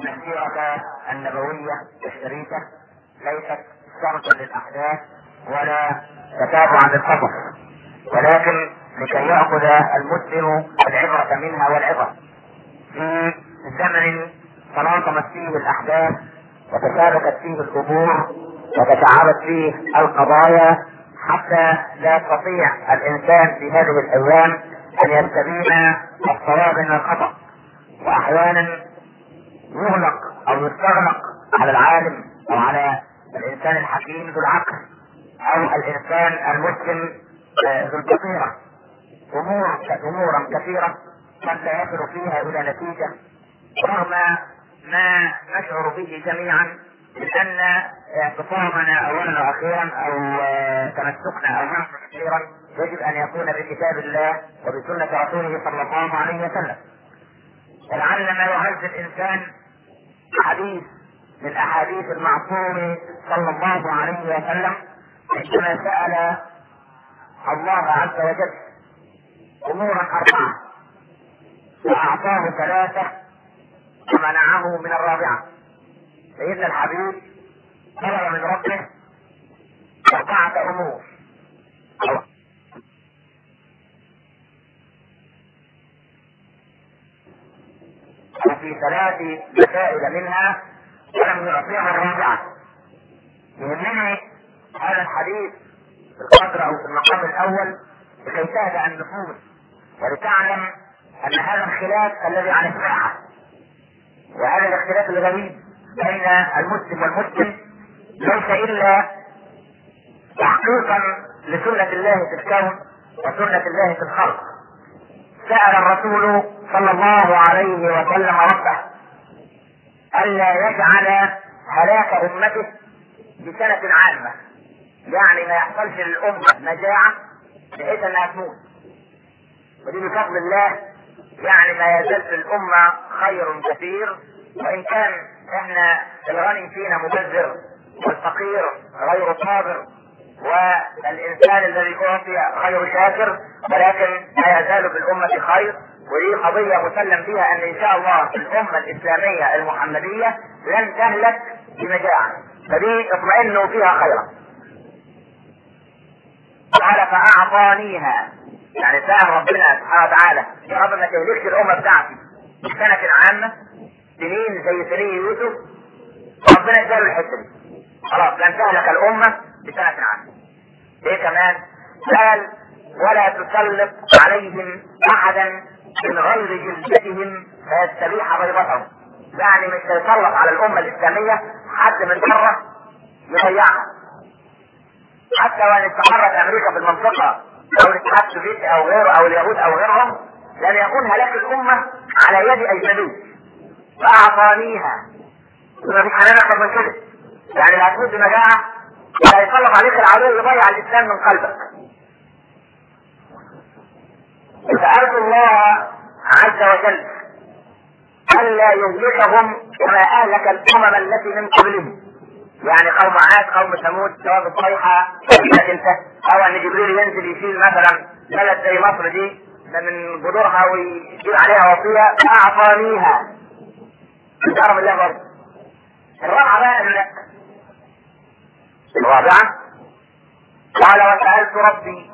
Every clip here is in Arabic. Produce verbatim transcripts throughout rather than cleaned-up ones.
السيرة النبوية الشريفة ليست شرطا للأحداث ولا تتابعا للقصص، ولكن لكي يأخذ المسلم العبرة منها والعبر في زمن تلاطمت فيه الأحداث وتشابكت فيه الأمور وتشعبت فيه القضايا، حتى لا يستطيع الإنسان في هذه الأيام أن يستبين الصواب من الخطأ، وأحيانا يغلق أو يستغلق على العالم أو على الإنسان الحكيم ذو العقل أو الإنسان المسلم ذو البصيرة أمور أمورا كثيرة قد لا يصل فيها إلى نتيجة، رغم ما نشعر به جميعا بأن اعتصامنا أولا وأخيرا أو تمسكنا أو نعمل كثيرا يجب أن يكون بكتاب الله وبسنة رسوله صلى الله عليه وسلم. لعل ما يعز الإنسان حديث من أحاديث المعصوم صلى الله عليه وسلم عندما سأل الله عز وجل أمورا أربعة وأعطاه ثلاثة ومنعه من الرابعة. سيدنا الحبيب طلب من ربه أربعة أمور وفي ثلاث مسائل منها ولم يعطيها الرابعة. يهمني هذا الحديث في القدر أو في المقام الأول لكي تهدأ النفوس ولتعلم أن هذا الخلاف الذي عن الساعة وهذا الاختلاف الغريب بين المسلم والمسلم ليس إلا تحقيقا لسنة الله في الكون وسنة الله في الخلق. سأل الرسول صلى الله عليه وسلم ربه ألا يجعل هلاك أمته بسنة عامة، يعني ما يحصلش للأمة مجاعة بحيث أنها تموت، ودي بفضل الله يعني ما يزال في الأمة خير كثير، وإن كان احنا الغني فينا مبذر والفقير غير صابر والإنسان الذي أعطي غير شاكر، ولكن ما يزال في الأمة خير. ودي قضية مسلم فيها أن إن شاء الله الأمة الإسلامية المحمدية لن تهلك بمجاعة، فدي اطمئنوا فيها خيرا. قال فأعطانيها، يعني سأل ربنا سبحانه وتعالى يا رب ما تهلكش الأمة بتاعتي بسنة عامة سنين زي سنين يوسف، ربنا اداله الحتة دي خلاص لن تهلك الأمة بسنة عامة. ايه كمان؟ قال ولا تسلط عليهم أحدا من غير جلدتهم فيستبيح بيضتهم، يعني مش هيسلط على الأمة الإسلامية حد من بره يضيعها، حتى وان استقرت أمريكا في المنطقة أو الاتحاد السوفيتي أو غيره أو اليهود أو غيرهم لن يكون هلاك الأمة على يد أجنبي. فأعطانيها، ما فيش حنان أكثر من كده، يعني لا تموت بمجاعة ولا يسلط عليك العدو يضيع الإسلام من قلبك. سألت الله عز وجل ألا يهلكهم كما أهلك الأمم التي من قبلهم، يعني قوم عاد قوم ثمود جواب الصيحة أو أن جبريل ينزل يشيل مثلا بلد زي مصر دي من جذورها ويجيب عليها وصية فأعطانيها. انتظر بالله برضه. الرابعة بقى لا الرابعة قال وسألت ربي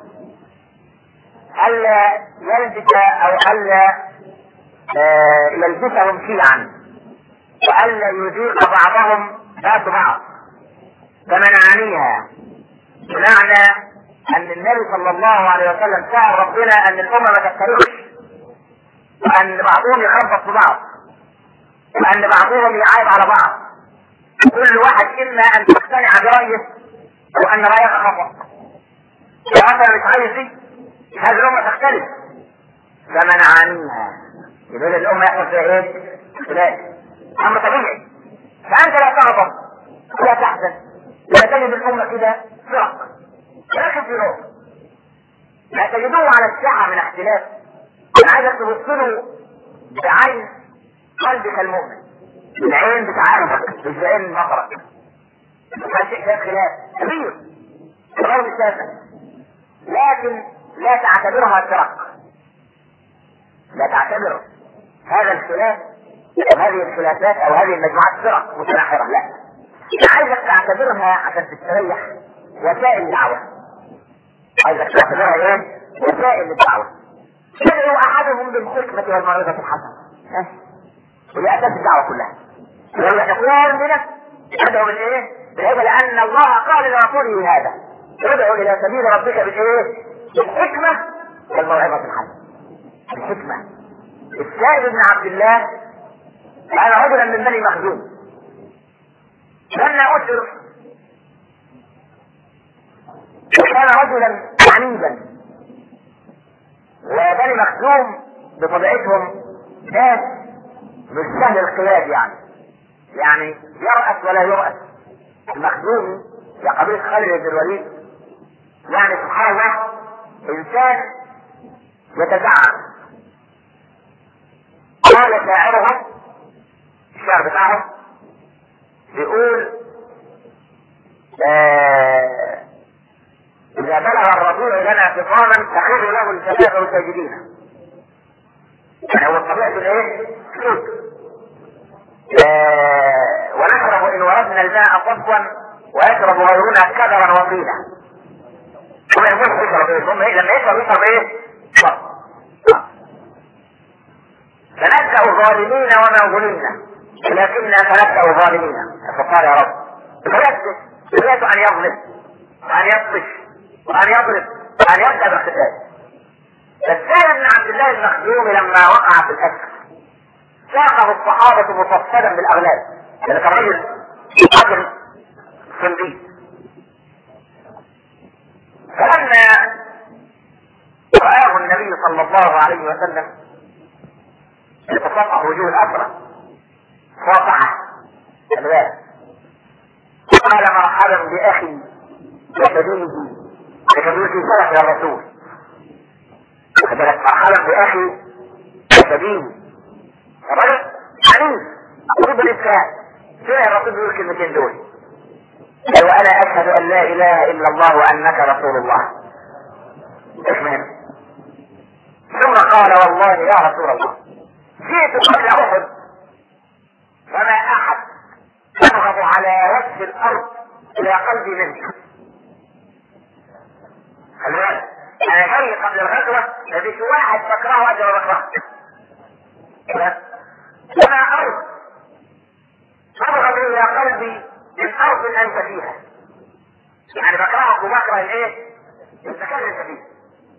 ألا يلبس أو ألا آه يلبسهم شيعا وألا يذيق بعضهم ذات بعض فمنعنيها، بمعنى أن النبي صلى الله عليه وسلم سأل ربنا أن الأمة ما تفترقش وأن بعضهم يخبط في بعض وأن بعضهم يعايب على بعض، كل واحد إما أن تقتنع برأيه أو أن رأيك خطأ. مثلا مش عايز دي هذه الأمة تختلف فمنعنيها، يقول الأمة يحصل فيها إيه؟ اختلاف. أما طبيعي فأنت لا تغضب ولا تحزن، لا تجد الأمة كده فرق لكن في نقطة لا تجدوه على الساحة من اختلاف. أنا عايزك تبصله بعين قلبك المؤمن، بالعين بتاع قلبك مش بعين مخرج. هذا شيء فيه خلاف كبير غير مسافة، لكن لا تعتبرها فرق، لا تعتبر هذا الخلاف او هذه الخلافات او هذه المجموعات فرق متناحره، لا، انا عايزك تعتبرها عشان تستريح وسائل دعوه. عايزك تعتبرها ايه؟ وسائل للدعوه. يدعو احدهم بالحكمه والموعظه الحسنه، ودي اساس الدعوه كلها. ولما نقول بنا ادعو بالايه؟ بالحكمه، لان الله قال لرسوله هذا ادعو الى سبيل ربك بالايه؟ بالحكمه والموعظه الحسنه. الحكمه. السائب بن عبد الله كان رجلا من بني مخزوم، لما اسر كان رجلا عنيدا، وبني مخزوم بطبيعتهم ناس مش سهل القياد، يعني يعني يرأس ولا يرأس. المخزومي يا قبيلة خالد بن الوليد يعني سبحان الله انسان يتزعم. قال شاعرهم، الشعر بتاعهم بيقول آه إذا بلغ الربيع لنا فطاما تخير له الجبابة ساجدين. يعني هو الطبيعة الايه؟ سلوك. آه ونشرب إن وردنا الماء صفوا ويشرب غيرنا كدرا وطينا. هم يقولوا يشرب ايه؟ هم ايه؟ لما يشرب يشرب ايه؟ صف. فنبدأ ظالمين وما ظلمنا ولكننا فنبدأ ظالمين. فقال يا رب بغيت أن يظلم وأن يبطش وأن يضرب وأن يبدأ باقتتال. فالسائب بن عبد الله المخزومي لما وقع في الأسر ساقه الصحابة مفصلا بالأغلال، لأن كان رجل قدر صنديق. فلما رآه النبي صلى الله عليه وسلم يتصفح وجوه الأسرى صافحه الوالد قال مرحبا بأخي وشديدي وشديدي سلف يا الرسول. مرحبا بأخي وشديدي الرجل عنيف أريد الإسلام. فين الرسول بيقول كلمتين دول؟ وأنا أشهد أن لا إله إلا الله وأنك رسول الله. اسمهم. ثم قال والله يا رسول الله جئت قبل أحد وما أحد أرغب على وجه الأرض إلى قلبي منك. خلي بالك أنا جاي قبل الغزوة مفيش واحد بكرهه قد ما بكرهك. وما أرض أرغب إلى قلبي من أرض أنت فيها. يعني بكرهك وبكره الإيه؟ المكان اللي أنت فيه.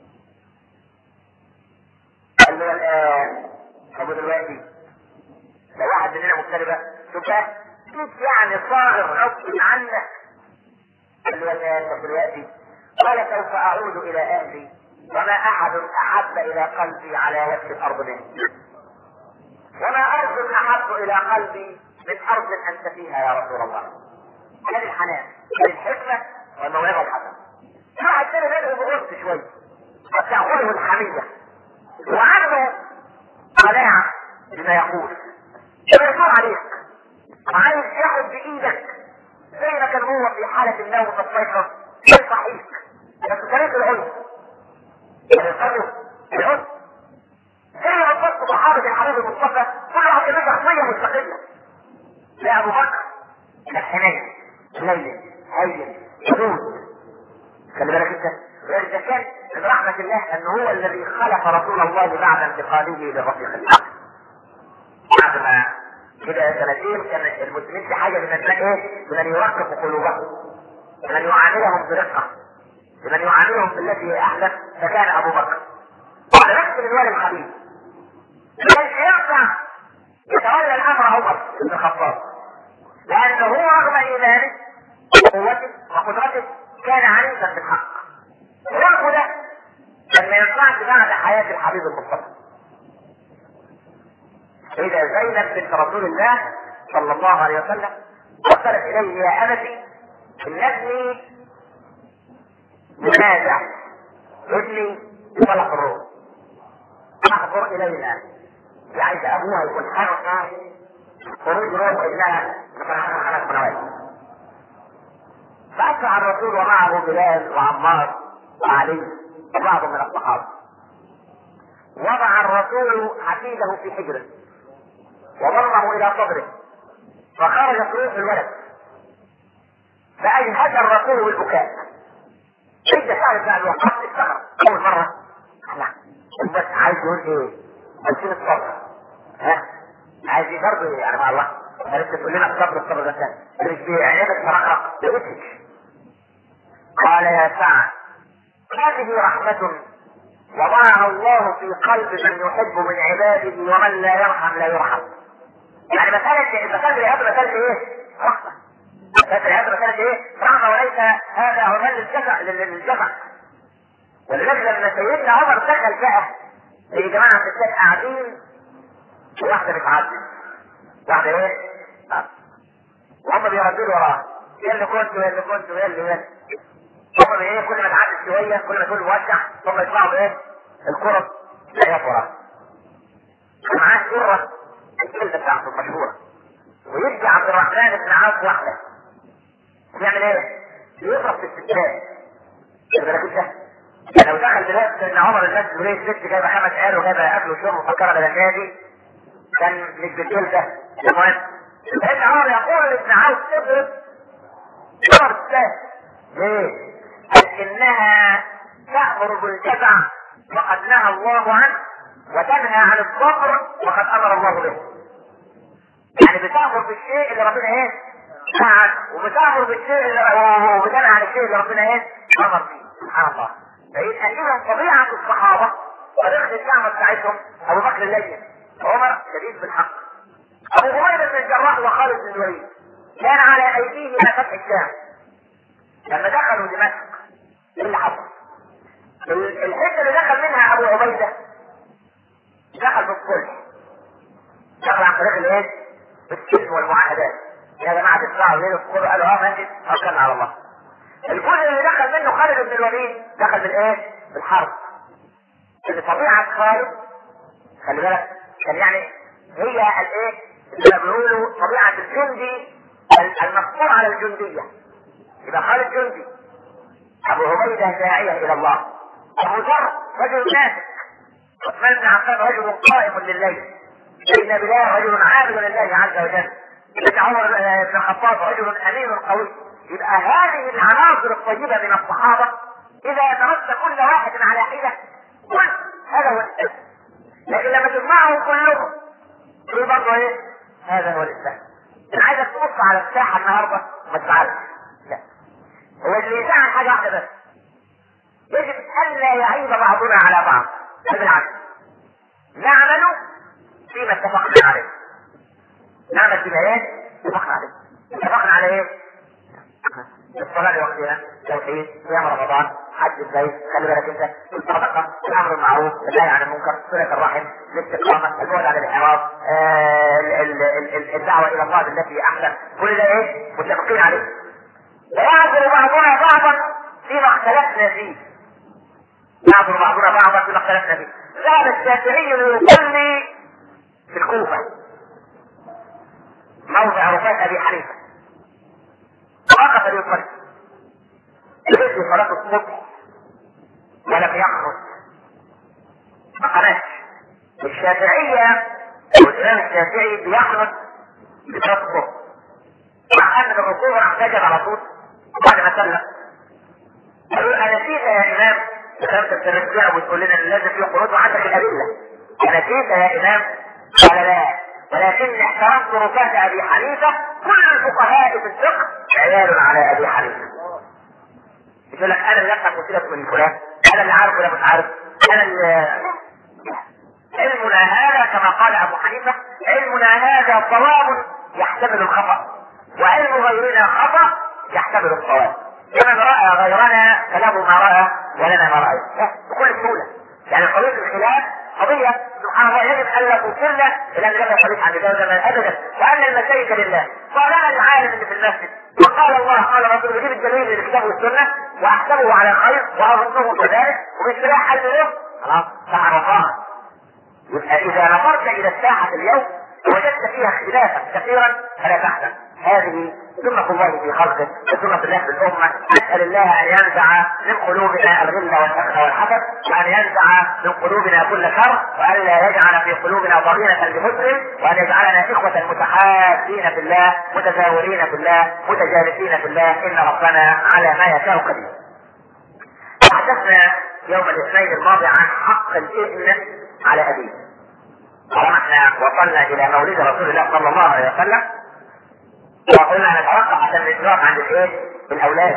قال له الآن أبو دلوقتي لو واحد مننا مختلفة شوف بقى كيف يعني صاغر غصب عنك. قال له الآن أبو دلوقتي قال سوف أعود إلى أهلي وما أحد أحب إلى قلبي على وجه الأرض منك، وما أرض أحب إلى قلبي من أرض أنت فيها يا رسول الله. هذه الحنان، هذه الحكمة والموعظة الحسنة. واحد تاني بدأ بغرس شوية قد تأخذه الحمية وعنده قناعة بما يقول يقول عليك وعايز ياخد بإيدك زي ما كان هو في حالة النوم والصيحة يصحيك بس طريق العنف يصحيك العنف زي ما بالضبط صحابة الحبيب المصطفى كل واحد له شخصية مستقلة. لا أبو بكر الحنين ليلة هين حدود. خلي بالك انت وإذا كان من رحمة الله أنه هو الذي خلق رسول الله بعد انتقاله للرفيق الأعلى. بعد ما كده سنتين كان المسلمين في حاجة من ايه؟ بمن يرقق قلوبهم، بمن يعاملهم برقة، بمن يعاملهم بالتي هي أحسن. فكان أبو بكر على نفس منوال الحبيب كان يرفع يتولى الأمر عمر بن الخطاب، لأنه هو رغم إيمانه وقوته وقدرته كان عنيفا بالحق. ورغم ده لما ينفعش بعد حياة الحبيب المصطفى. إذا زينب بنت رسول الله صلى الله عليه وسلم وصلت إليه يا أبتي إن ابني منازع، ابني طلق الروح، أحضر إلينا. يعني أبوها يكون حرقا خروج روح إنها مثلا خلق منوال. فأسرع الرسول ومعه بلال وعمار وعلي وبعض من الصحابة. وضع الرسول حفيده في حجره وضمه الى صدره فخرجت روح الولد فاجهز الرسول بالبكاء. انت تعرف بقى الوقت استغرب اول مره. لا بس عايز يقول ايه؟ عايزين الصبر. ها؟ عايز برضه يعني مع الله انت تقول لنا الصبر الصبر ده كان مش بعينك ترقرق بوجهك. قال يا سعد هذه رحمة وضعها الله في قلب من يحب من عباده ومن لا يرحم لا يرحم. يعني مسألة مسألة العياذ مسألة ايه؟ رحمة. مسألة العياذ مسألة ايه؟ رحمة وليس هذا عنوان للجزع للجزع. ولذلك لما سيدنا عمر دخل بقى يا جماعة الستات قاعدين واحدة بتعدي واحدة ايه؟ وهم بيرددوا وراها يا اللي كنتوا يا اللي كنتوا يا اللي يا هم ايه كل ما تعدي شوية كل ما تقول موسع ثم يطلعوا بايه؟ الكرة لا وراها. معاه كرة الجلدة بتاعته المشهورة ويدي عبد الرحمن بن عوف واحدة يعمل ايه؟ يضرب في الستات. يقول لك انت لو دخل دلوقتي ان عمر الناس يقول ايه الست جايبه خمس عيال وجايبه اكل وشرب وفكرها بدل النادي كان مش بالجلدة. المهم لان عمر يقول لابن عوف اضرب ضرب الستات. ليه؟ قال انها تأمر بالجزع وقد نهى الله عنه وتنهى عن الصبر وقد امر الله به. يعني بتأمر بالشيء اللي ربنا ايه؟ نهى عنه وبتأمر بالشيء اللي وبتنهى عن الشيء اللي ربنا ايه؟ امر به. سبحان الله. فإذا اذا طبيعة الصحابة طريقة الدعوة بتاعتهم ابو بكر الليث عمر شديد بالحق. ابو هريرة بن الجراح وخالد بن الوليد كان على ايديهم فتح الشام. لما دخلوا دمشق ايه اللي حصل؟ الحته اللي دخل منها ابو عبيده دخل بالصلح دخل عن طريق الايه؟ السلم والمعاهدات. يا جماعه تطلعوا ليه الكل قالوا اه ماشي توكلنا على الله. الجزء اللي دخل منه خالد بن الوليد دخل بالايه؟ بالحرب. اللي طبيعه خالد خلي بالك كان يعني هي الايه؟ اللي بيقولوا طبيعه الجندي المقصور على الجنديه. يبقى خالد جندي ابو عبيده داعيه الى الله ابو ذر رجل ناسك عثمان بن عفان رجل قائم لله سيدنا بلال رجل عابد لله عز وجل سيدنا عمر بن الخطاب رجل امين قوي. يبقى هذه العناصر الطيبه من الصحابه اذا تمسك كل واحد على حده قل هذا هو الاسلام. لكن لما تجمعهم كلهم تقول برضه ايه؟ هذا هو الاسلام. انا عايزك تبص على الساحه النهارده ما تزعلش. لا هو اللي يزعل حاجه واحده بس يجب الا يعيب بعضنا على بعض. بالعكس نعمل فيما اتفقنا عليه. نعمل فيما ايه؟ اتفقنا عليه. اتفقنا على ايه؟ الصلاة لوقتها، توحيد، صيام رمضان، حج البيت، خلي بالك انت، الصدقة، الامر بالمعروف، النهي عن المنكر، صلة الرحم، الاستقامة، البعد عن الانحراف، الدعوة الى الله بالتي احسن، كل ده ايه؟ متفقين عليه. ويعذر بعضنا بعضا فيما اختلفنا فيه. يعذر بعضنا بعضا فيما اختلفنا فيه. ذهب الشافعي ليصلي في الكوفة موضع رفاة ابي حنيفة وقف ليصلي يجي صلاة الصبح ولم يخرج ما خرجش. الشافعية والإمام الشافعي بيخرج بصلاة الصبح مع أن الركوع راح سجد على طول بعد ما سلم. قالوا أنا نسيت يا إمام كلام ترجع وتقول لنا لازم في خروج وعندك الأدلة. أنا نسيت يا إمام قال لا ولكن احترمت رفاة أبي حنيفة. كل الفقهاء في الفقه عيال على أبي حنيفة. يقول لك أنا اللي أفهم وسيلة من فلان، أنا اللي عارف ولا مش عارف، أنا اللي علمنا هذا كما قال أبو حنيفة علمنا هذا صواب يحتمل الخطأ وعلم غيرنا خطأ يحتمل الصواب. لمن رأى غيرنا فله ما رأى ولنا ما رأى بكل سهولة. يعني قضية الخلاف قضية سبحان الله يجب ان لا تصلنا الى ان لا يحدث عن ذلك ابدا وان المساجد لله. قالنا العالم اللي في المسجد وقال الله قال رسول يجيب الدليل من الكتاب والسنه واحسبه على خير واظنه كذلك وبالسلاح حل له خلاص تعرفها. يبقى اذا نظرت الى الساحه اليوم وجدت فيها اختلافا كثيرا فلا تحزن، هذه سنة الله في خلقه وسنة الله في الأمة. نسأل الله أن ينزع من قلوبنا الغل والحقد والحسد، وأن ينزع من قلوبنا كل شر، وأن لا يجعل في قلوبنا ضغينة لمسلم، وأن يجعلنا إخوة متحابين في الله، متزاورين في الله، متجالسين في الله، إن ربنا على ما يشاء قدير. تحدثنا يوم الاثنين الماضي عن حق الابن على أبيه. طالما احنا وصلنا إلى مولد رسول الله صلى الله عليه وسلم، وقلنا نتوقف عشان الإدراك عند الايه؟ الأولاد.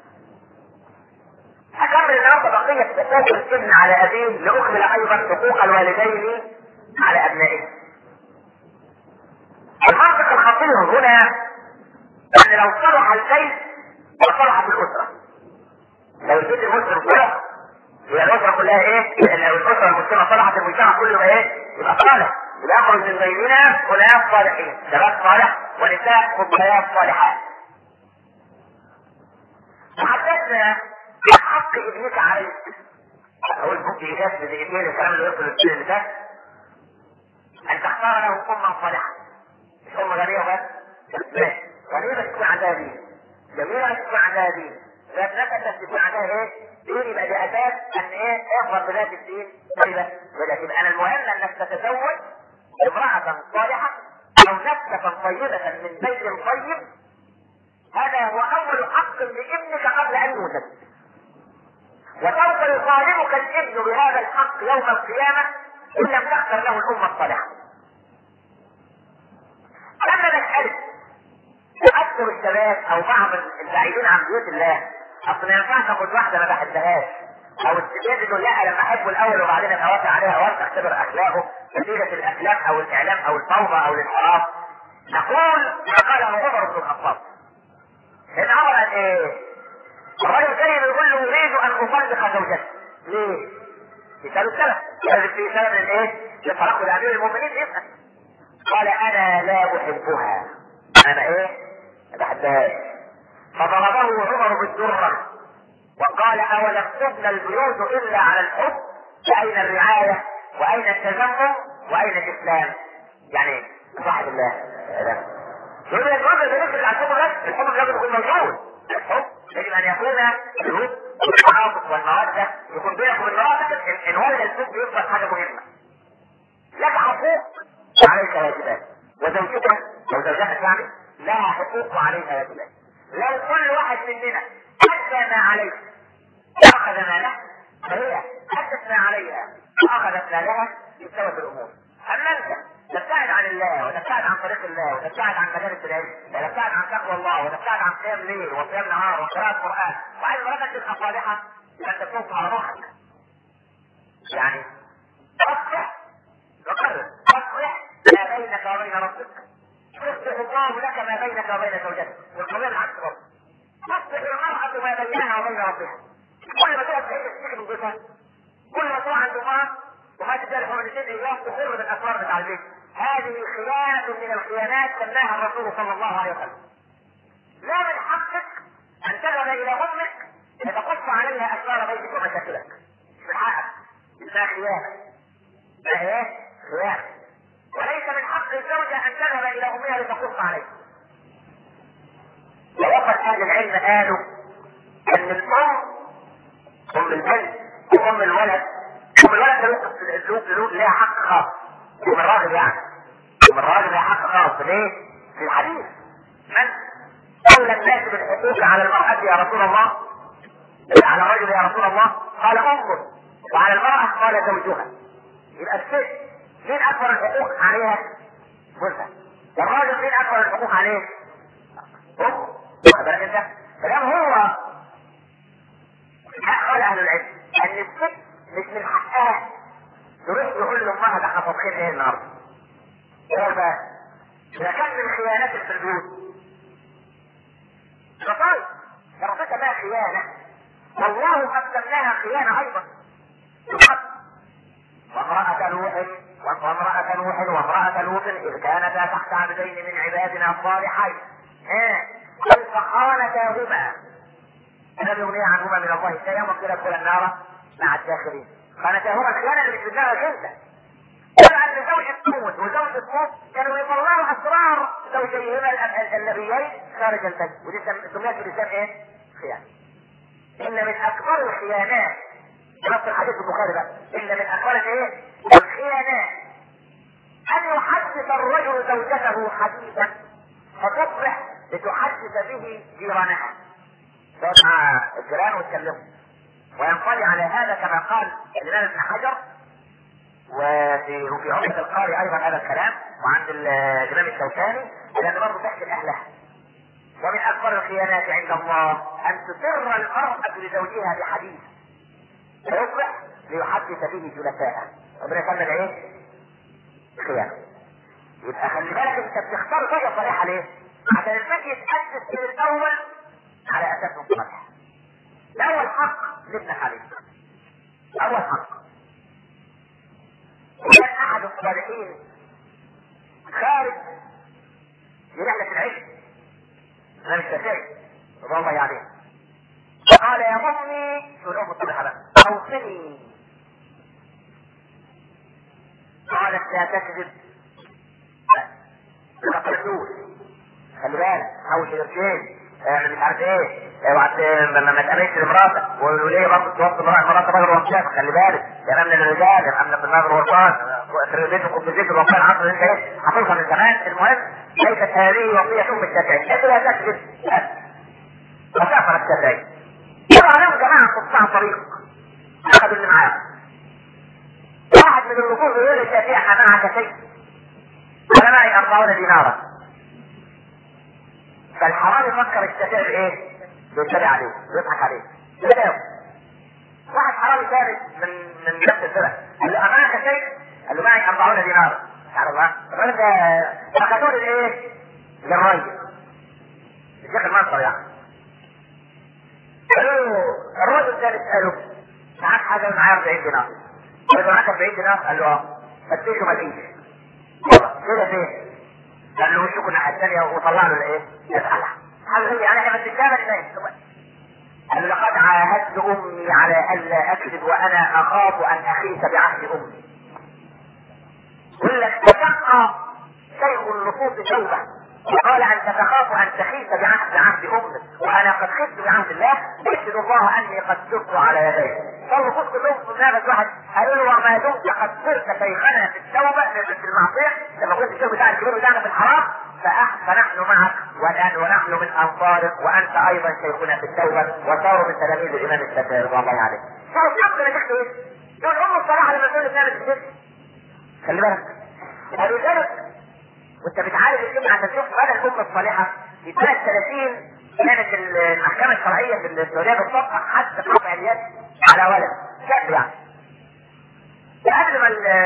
أكمل النهارده بقية حقوق الابن على أبيه لأكمل أيضا حقوق الوالدين على أبنائهم. المنطق الخطير هنا أن لو صلح البيت وصلحت الأسرة. لو البيت المسلم صلح يبقى الأسرة كلها إيه؟ لو الأسرة المسلمة صلحت المجتمع كله إيه؟ يبقى صالح. يبقى يخرج من بيننا أناس صالحين، شباب صالح ونساء مبتليات صالحات. تحدثنا عن حق ابنك عليك. أقول بوك إيجاز بدقيقتين الكلام اللي يوصل للسنة اللي فات. أن تختار له أمة صالحة. مش أمة غنية بس. ماشي. غنية بس تكون عندها دين. جميلة بس تكون عندها دين. ذات نفس بس تكون عندها إيه؟ دين يبقى دي أساس أن إيه؟ احفظ بذات الدين. طيبة. ولكن أنا المهم أنك تتزوج امرأة صالحة أو نفسة طيبة من بيت طيب. هذا هو أول حق لابنك قبل أن يولد. وسوف يطالبك الابن بهذا الحق يوم القيامة إن لم تختر له الأمة الصالحة. لما نسألك تأثر الشباب أو بعض البعيدين عن بيوت الله، أصل ما ينفعش تاخد واحدة ما بحبهاش، أو الستات تقول لا لما أحبه الأول وبعدين أتوافق عليها وأنت تختبر أخلاقه نتيجة الأفلام أو الإعلام أو الفوضى أو الانحراف. نقول ما قاله عمر بن الخطاب. إن عمر قال إيه؟ الرجل جاي بيقول له أريد أن أطلق زوجتي. ليه؟ يسألوا السبب. قال في سبب الإيه؟ لفرق لأمير المؤمنين يسأل. قال أنا لا أحبها. أنا إيه؟ ما بحبهاش. فضربه عمر بالدرة وقال أولم تبنى البيوت إلا على الحب؟ فأين الرعاية؟ وأين التزمم؟ وأين الإسلام؟ يعني صاحب الله. يقول لك الراجل ده يمكن على الحب بس، الحب لازم يكون موجود. الحب يجب أن يكون الود والتعاطف والمودة يكون بينك وبين مراتك. إن ولد الحب يفضل حاجة مهمة. لك حقوق وعليك واجبات، وزوجتك لو زوجتك يعني لها حقوق وعليها واجبات. لو كل واحد مننا أدى ما عليه وأخذ ما له فهي أدت ما عليها وأخذت ما لها استوت الأمور. أما أنت تبتعد عن الله وتبتعد عن طريق الله وتبتعد عن مجالس العلم وتبتعد عن تقوى الله وتبتعد عن قيام ليل وقيام نهار وقراءة قرآن وعايز مراتك تبقى صالحة، فأنت تنصح على روحك. يعني تصلح وقرر تصلح ما بينك وبين ربك، يصلح الله لك ما بينك وبين زوجتك، والقضية العكس برضه. تصلح المرأة ما بينها وبين ربها. كل ما تقعد تحب تشتكي من بيتها، كل ما تروح عند امها وما تجرح من الشيء اياه تخر بالاسرار بتاع البيت. هذه خيانة من الخيانات سماها الرسول صلى الله عليه وسلم. لا من حقك ان تذهب الى امك لتقص عليها اسرار بيتك ومشاكلك. من حقك. اسمها خيانة. ما هي؟ خيانة. وليس من حق الزوجة ان تذهب الى امها لتقص عليها. ووقت اهل العلم قالوا ان الام ام البنت وام الولد، ام الولد له لها حق خاص، ام الراجل يعني ام الراجل لها حق خاص. ليه؟ في الحديث من اولى الناس بالحقوق على المرأة يا رسول الله؟ على الرجل يا رسول الله؟ قال امه، وعلى المرأة قال زوجها. يبقى الست مين اكبر الحقوق عليها؟ جوزها. والراجل مين اكبر الحقوق عليه؟ امه. واخد بالك انت؟ فلما هو قال اهل العلم ان الست مش من حقها تروح تقول لامها ده احنا فاطخين ايه النهارده؟ ايه بقى؟ اذا كان من خيانات في البيوت فطيب ربك ما خيانه، والله قد سماها خيانه ايضا. وامرأة نوح وامرأة نوح وامرأة لوط اذ كانتا تحت عبدين من عبادنا الصالحين قل فخانتاهما لم يغني عنهما من الله شيئا وقيل ادخلا النار مع الداخلين. خانتاهما الخيانة اللي مش في دماغك انت. طبعا زوجة تموت وزوجة تموت كانوا يطلعوا اسرار زوجيهما النبيين خارج البيت، ودي سميت بالاسلام ايه؟ خيانة. ان من اكبر الخيانات نص الحديث البخاري بقى، ان من اكبر ايه؟ الخيانات ان يحدث الرجل زوجته حديثا فتصبح لتحدث به جيرانها. تقعد مع الجيران وتكلمهم وينقضي على هذا كما قال الامام ابن حجر، وفي وفي عمدة القاري ايضا هذا الكلام، وعند الامام الشوكاني، لان برضه تحكي لاهلها. ومن اكبر الخيانات عند الله ان تسر المرأة لزوجها بحديث فيصبح ليحدث به جلسائها. ربنا يسمى ايه؟ خيانة. يبقى خلي بالك انت بتختار زوجة صالحة ليه؟ عشان البيت يتأسس من الاول على اساس صالح. ده اول حق نبني عليه. اول حق. وكان احد الصالحين خارج لرحلة العشق، امام الشافعي رضي الله عليه، قال يا امي شو الام الصالحة بقى اوصني. قالت لا تكذب. ما قلتوش خلي بالك حوش الرجال انا مش عارف ايه اوعى لما تقابلش لمراتك وليه برضه توصل مراتك راجل ومشاف. خلي بالك يا امن الرجال يا امن النار الوطان تربيتكم بذكر الوطان العصر انت ايه حافظها من زمان. المهم ليست هذه وصيه ام الشافعي انت لا تكذب وسافر الشافعي طبعا لهم جماعه قطاع طريق اخذوا اللي معاهم. واحد من الرجول يقول للشافعي معك شيء؟ قال معي أربعون دينارا. فالحرام يفكر الشافعي بايه؟ بيتبع عليه ويضحك عليه. تلاقيه واحد حرامي ثالث من من نفس الفرق قال له امامك شيء؟ قال له معي أربعون دينارا. تعرف الله الراجل ده فقدوا للايه؟ للرجل الشيخ المنصر يعني. قالوا له الرجل الثالث قالوا معاك حاجه معايا أربعين دينار. قال له معاك أربعين دينار؟ قال له اه. فتشه ما لقيش. كده فين؟ قال له وشكوا الناحيه الثانيه وطلع له الايه؟ يسألها. حاجه يعني احنا بس الجامل هناك. قال له لقد عاهدت امي على الا اكذب وانا اخاف ان اخيس بعهد امي. يقول لك تشقى شيخ النصوص توبه وقال انت تخاف ان تخيس بعهد عهد امك وانا قد خفت بعهد الله اشهد الله اني قد سرت على يديه. فالنصوص كلهم في نابت واحد قالوا له وما دمت قد صرت شيخنا في التوبه في المعصيه لما كنت الشيخ بتاع الكبير بتاعنا في الحرام فنحن معك والان ونحن من انصارك وانت ايضا شيخنا في التوبه وصاروا من تلاميذ الامام الشافعي رضي الله عليه. شوف الحق اللي تحت ايه؟ دول ام الصراحه لما تقول لك الشيخ خلي بالك. ولذلك وانت بتعالج الجمعه عشان تشوف مدى الامه الصالحه في سنه ثلاثين كانت المحكمه الشرعيه في السعوديه بتطبق حد قطع اليد على ولد شاب يعني. قبل ما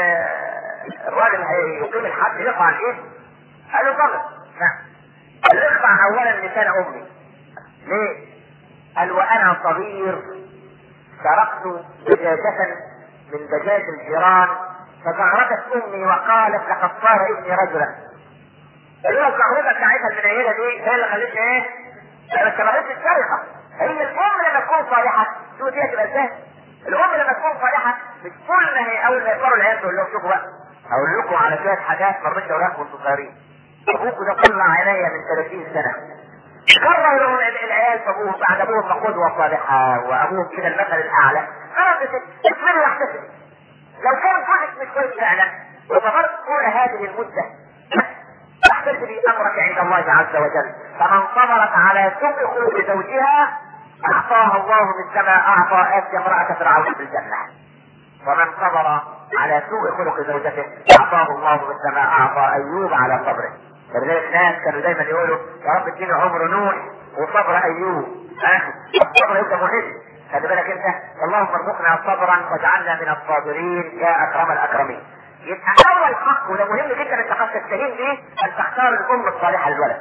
الراجل هيقيم الحد يقطع الايد قال له طبعا لا قال له اقطع اولا لسان امي. ليه؟ قال وانا صغير سرقت دجاجه من دجاج الجيران فزغرتت امي وقالت لقد صار ابني رجلا. قال له الزغرته بتاعتها المنيله دي هي اللي خلتني ايه؟ بس ما بقتش السرقه. هي الام لما تكون صالحه شو دي هتبقى ازاي؟ الام لما تكون صالحه مش كل ما هي اول ما يكبروا العيال تقول لهم شوفوا بقى اقول لكم على شويه حاجات ما رضيتش اقولها وانتم صغيرين. ابوكوا ده طلع عينيا من ثلاثين سنه. قرروا لهم العيال فابوهم بعد ابوهم قدوه صالحه وابوهم كده المثل الاعلى. خلاص اسمعوا واحتسبوا. لو كان صاحب مش كويس فعلا وصبرت طول هذه المده تحتسبي امرك عند الله عز وجل. فمن صبرت على سوء خلق زوجها اعطاها الله مثل ما اعطى ابي امراه فرعون في الجنه. ومن صبر على سوء خلق زوجته اعطاه الله مثل ما اعطى ايوب على صبره. فلذلك الناس كانوا دايما يقولوا يا رب اديني عمر نوح وصبر ايوب. ها الصبر يبقى مهم. خلي بالك انت اللهم ارزقنا صبرا واجعلنا من الصابرين يا اكرم الاكرمين. يبقى اول حق وده مهم جدا انت قد تستهين به ان تختار الام الصالحه للولد.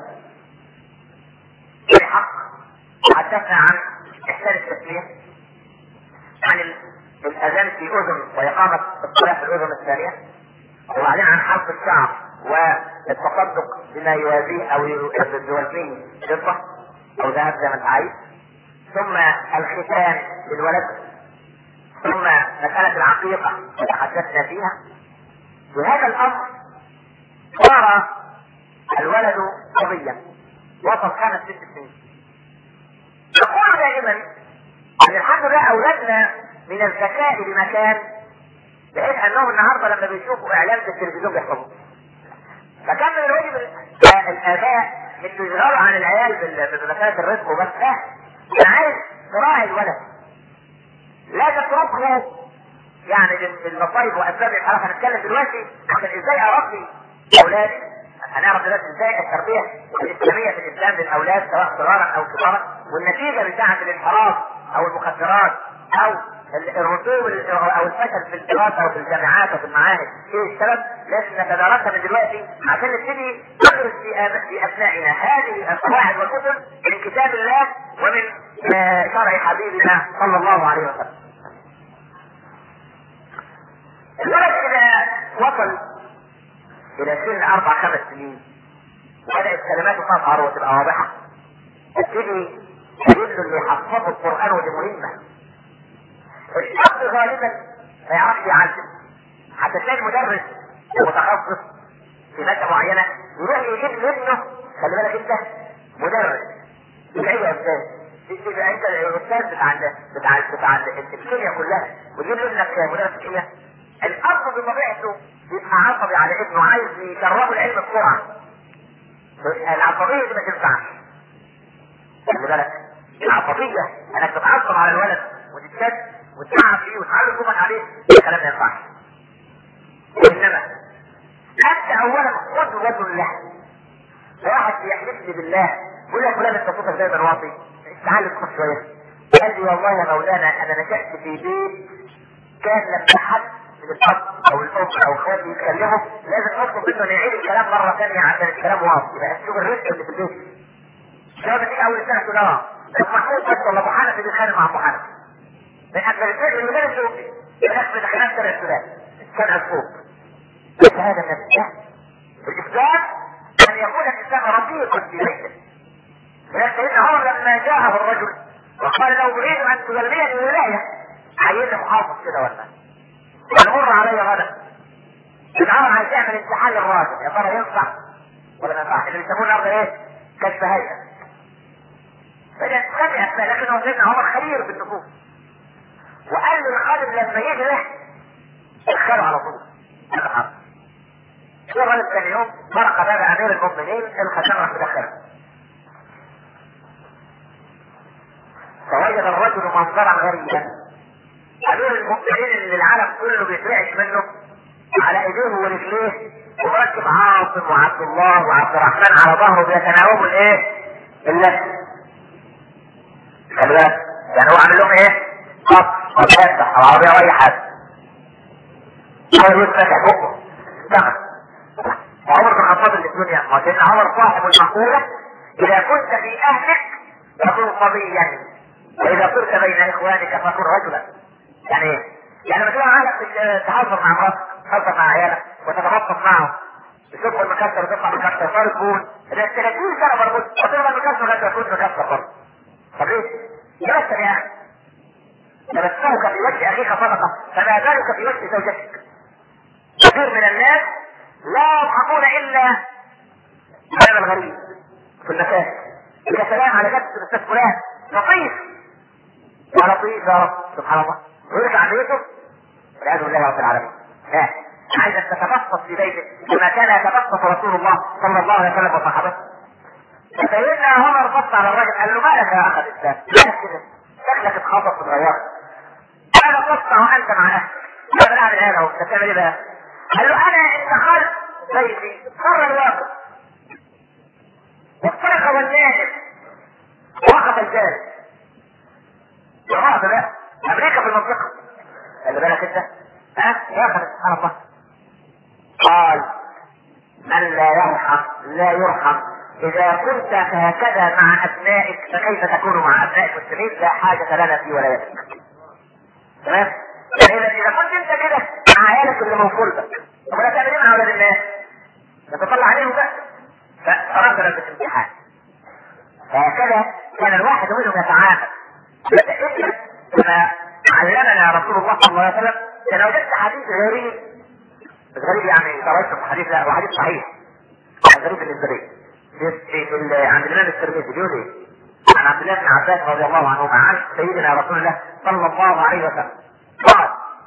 ثاني حق حدثنا عن احسان التسميه عن الاذان في اذن واقامه الصلاه في الاذن الثانيه وبعدين عن حلق الشعر والتصدق بما يوازيه او يوازيه فضه او ذهب زي ما انت عايز ثم الختان للولد ثم مساله العقيقه وتحدثنا فيها بهذا الامر صار الولد صبيا وصل خمس ست سنين. نقول دائما ان الحمد لله اولادنا من الذكاء بمكان بحيث انهم النهارده لما بيشوفوا اعلان في التلفزيون بيحفظوا. فكان من الواجب الاباء مش يشغلوا عن العيال بمسألة الرزق وبس، لا، انا عايز تراعي الولد، لا تتركه يعني بالمصايب واسباب الحركه. هنتكلم دلوقتي عن ازاي اربي اولادي، هنعرف دلوقتي ازاي التربيه الاسلاميه في الاسلام للاولاد سواء صغارا او كبارا، والنتيجه بتاعه الانحراف او المخدرات او الرسوب او الفشل في الدراسه او في الجامعات او في المعاهد. ايه السبب؟ لازم نتداركها من دلوقتي عشان نبتدي ندرس في ابنائنا هذه القواعد والكتب من كتاب الله ومن شرع حبيبنا صلى الله عليه وسلم. الولد اذا وصل الى سن اربع خمس سنين وبدات كلماته تظهر وتبقى واضحه، تبتدي تدل اللي يحفظ القران ودي مهمه. الشخص غالبا ما يعرفش يعلم، حتى تلاقي مدرس متخصص في ماده معينه يروح يجيب منه، خلي بالك انت مدرس يدعي يا استاذ تبقى انت الاستاذ بتاع بتاع بتاع الكيمياء كلها ويجيب لك مدرس كيمياء. الاب بطبيعته يبقى عصبي على ابنه، عايز يكرهه العلم بسرعه. العصبيه دي ما تنفعش، خلي بالك العصبيه انك تتعصب على الولد وتتشد وتعب فيه وتعلم جمل عليه، الكلام ما ينفعش. انما انت اولا قدوه له. واحد يحلف لي بالله يقول لك فلان انت صوتك دايما واطي، تعالى اسمع شويه. قال لي والله يا مولانا انا نشأت في بيت كان لما حد من الاب او الام او اخواتي يتكلموا لازم اطلب منه انه يعيد الكلام مره ثانيه عشان الكلام واضح. يبقى شوف الرزق اللي في البيت. شباب تيجي اول سنه تقول اه محمود بس ولا ابو حنفي بيتخانق مع ابو حنفي. من اكثر الشيء اللي غير الشوفي يدخل دخلات سنه السودان سنه الصوت. بس هذا من الاسلام. الاسلام ان يكون الانسان رفيقا في بيته. ولكن سيدنا عمر لما جاءه الرجل وقال له اريد ان توليني ولايه، عيني محافظ كده ولا هنمر علي غدا. العمر عايز يعمل امتحان للراجل، يا ترى ينفع ولا ما ينفعش؟ اللي بيسموه النهارده ايه؟ كشف هيئه. فده خدع اسماء، لكن هو سيدنا عمر خبير بالنفوس. وقال للخادم لما يجرح ادخله على طول. هذا حرب. الرجل ثاني يوم مرق باب امير المؤمنين، الخشب راح مدخله. فوجد الرجل منظرا غريبا. امير المؤمنين اللي العالم كله بيترعش منه على ايديه ورجليه ومركب عاصم وعبد الله وعبد الرحمن على ظهره بيتناوبوا الايه؟ اللحم. خلي بالك يعني هو عامل لهم ايه؟ قط او فاتح او عربيه او اي حاجه. هو يفتح بقه استغرب. عمر بن الخطاب اللي الدنيا ما كان عمر صاحب المقوله اذا كنت في اهلك فكن صبيا واذا كنت بين اخوانك فكن رجلا. يعني ايه؟ يعني لما تبقى عايزك تهزر مع مراتك، تهزر مع عيالك وتتبسط معهم، تشوف المكسر وتطلع مكسر صار تكون اذا ثلاثين سنه مربوط وتطلع المكسر لغايه تكون مكسر برضه. طب ليه؟ تبسم يا اخي. تبسمك في وجه اخيك صدقه، فما بالك في وجه زوجتك. كثير من الناس لا يضحكون الا كلام الغريب في المكان. يا سلام على جد الاستاذ فلان لطيف يا لطيف يا رب سبحان الله، ويرجع بيته والعياذ بالله رب العالمين. لا، عايزك تتبسط في بيتك كما كان يتبسط رسول الله صلى الله عليه وسلم وصحابته. فسيدنا عمر بص على الراجل قال له مالك يا اخ الاسلام؟ مالك كده؟ شكلك اتخبط واتغيرت. قال تصنع وانت مع اهلك. انا بعمل هذا اهو، انت بتعمل ايه بقى؟ قال له انا دخلت بيتي مر الواقع واخترق والنائب وقف الجانب. وقف بقى امريكا في المنطقه. خلي بالك انت ها يا اخي سبحان الله. قال من لا يرحم لا يرحم. إذا كنت هكذا مع أبنائك فكيف تكون مع أبناء المسلمين؟ لا حاجة لنا في ولايتك. تمام؟ يعني إذا كنت أنت كده مع عيالك اللي موفولتك، طب ولا تعمل إيه مع أولاد الناس؟ تطلع عليهم بقى. فربنا بالامتحان. فهكذا كان الواحد منهم يتعامل. إلا كما علمنا رسول الله صلى الله عليه وسلم. كان وجدت حديث غريب بس غريب يعني درجته في حديث، لا هو حديث صحيح غريب بالنسبه لي. في في, في عند الامام الترمذي بيقول ايه؟ عن عبد الله بن عباس رضي الله عنهما عن سيدنا رسول الله صلى الله عليه وسلم قال: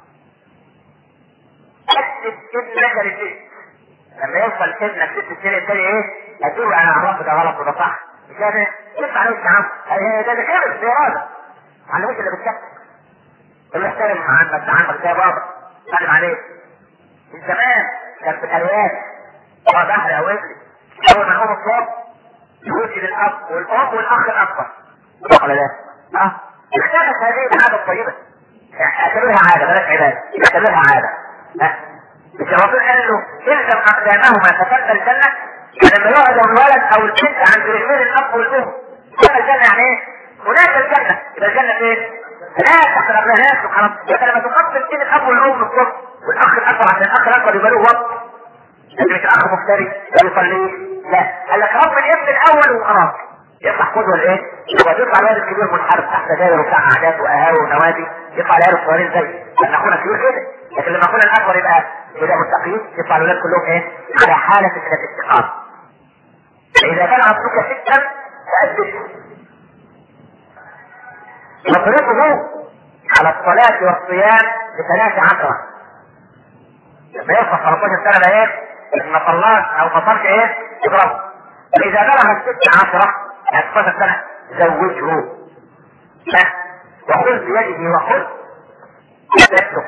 اكتب ابنك للست، لما يوصل ابنك ست سنين الثاني ايه؟ ادور انا اعرف ده غلط وده صح، مش كده؟ تدفع عليه التعامل، ده ده كده باراده، علموش اللي بتكتب. اللي احترم عنك عمك زي بابا، سلم عليه. من زمان كان في الالوان هو بحر او ابني، اول ما نقوم الصوت يوصي للاب والاب والاخ الاكبر. صح ولا لا؟ اه اختارت هذه العاده الطيبه، اعتبرها عاده بلاش عباده، اعتبرها عاده. ها مش الرسول قال له الزم اقدامهما فتلقى الجنه؟ لما يقعد الولد او البنت عند رجلين الاب والام تلقى الجنه يعني ايه؟ هناك الجنه، يبقى الجنه فين؟ هناك تحت الابناء سبحان الله. لكن لما تقبل بين الاب والام الصبح والاخ الاكبر عشان الاخ الاكبر يبقى له وقت، انت مش الاخ مفتري ما يصليش، لا قال لك رب الابن الاول وخلاص يطلع قدوه لايه؟ ويطلع الواد الكبير منحرف تحت دايره وبتاع عادات وقهاوي ونوادي، يطلع العيال الصغيرين زي لما اخونا كبير كده. لكن لما اخونا الاكبر يبقى كده مستقيم يطلع الولاد كلهم ايه؟ على حاله من الاستقامه. فاذا كان عبدك ستا فاسسه. مصرفه على الصلاه والصيام بثلاث عشرة. لما يوصل خمستاشر سنه ده ايه؟ ما صلاش او ما صامش ايه؟ يضربه. فاذا بلغ الست عشرة يعني ستاشر سنه زوجه. وخذ بيده وخذ كتبتك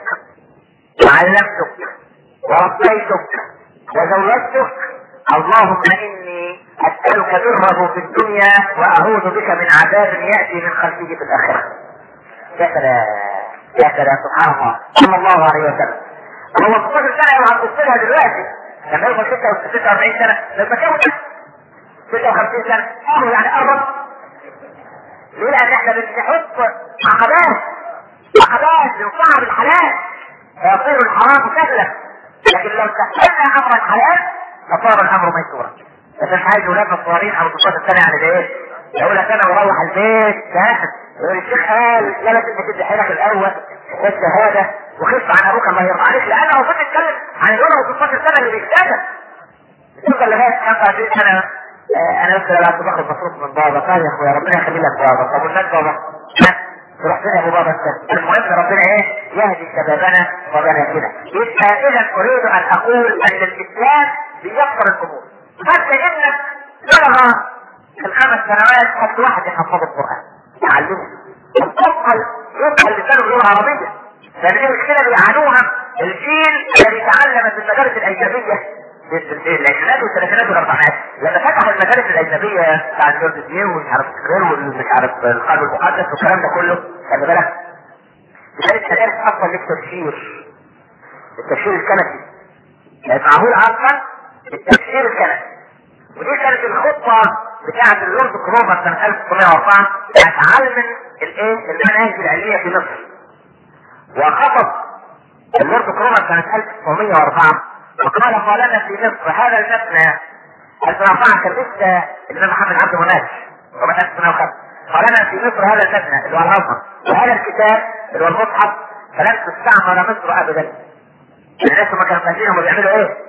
وعلمتك وربيتك وزوجتك، اللهم اني اسالك بره في الدنيا واعوذ بك من عذاب ياتي من خلفه في الاخره. يا سلام يا سلام سبحان الله صلى الله عليه وسلم. هو ستاشر سنه لو هتبص لها دلوقتي لما يوصل ستة وأربعين سنه لما كان ستة وخمسين سنه اه يعني قرب. ليه؟ لان احنا بنحط عقبات عقبات بنصعب الحلال فيصير الحرام سهلا، لكن لو سهلنا امر الحلال فصار الامر ميسورا. بس مش عايز ولادنا الصغيرين او ستاشر سنه يعني ده ايه؟ يقول لك انا وروح البيت سهل، يقول الشيخ قال لا لازم تدي حيلك الاول والشهاده وخف عن ابوك الله يرضى عليك، لان هو كنت بتتكلم عن الولد ستاشر سنه اللي بيجتهد. الشيخ اللي لغايه خمسة وعشرين سنه آه انا لسه لا باخد مصروف من بابا، قال يا اخويا ربنا يخلي لك بابا. طب والناس بابا تروح فين يا ابو بابا انت؟ المهم ربنا ايه؟ يهدي شبابنا وبناتنا. يبقى اذا اريد ان اقول ان الاسلام بيسر الامور. حتى انك بلغ الخمس سنوات حتى واحد يحفظ القران يعلمه الطفل يفهم لسانه باللغه العربيه. لان دي مشكله بيعانوها الجيل الذي تعلم في المدارس الاجنبيه العشرينات والثلاثينات والاربعينات. لما فتحوا المدارس الاجنبيه بتاع جورج ديو ومش عارف سكرير ومش عارف القلب المقدس والكلام ده كله، خلي بالك كانت مدارس اصلا للتبشير، التبشير الكنسي كانت معمول اصلا التبشير الكنسي. ودي كانت الخطه بتاعه اللورد كرومر سنه ألف وتسعمائة وأربعة بتاعت علم الايه المناهج العلميه في مصر. وخطب اللورد كرومر سنه ألف وتسعمائة وأربعة وقال قالنا في مصر هذا المبنى ألف وتسعمائة وأربعة كان لسه الامام محمد عبد المنعم ومن ألف وتسعمائة وخمسة قالنا في مصر هذا المبنى اللي هو الازهر وهذا الكتاب اللي هو المصحف فلم تستعمل مصر ابدا. الناس ما كانوا فاهمين هم بيعملوا ايه؟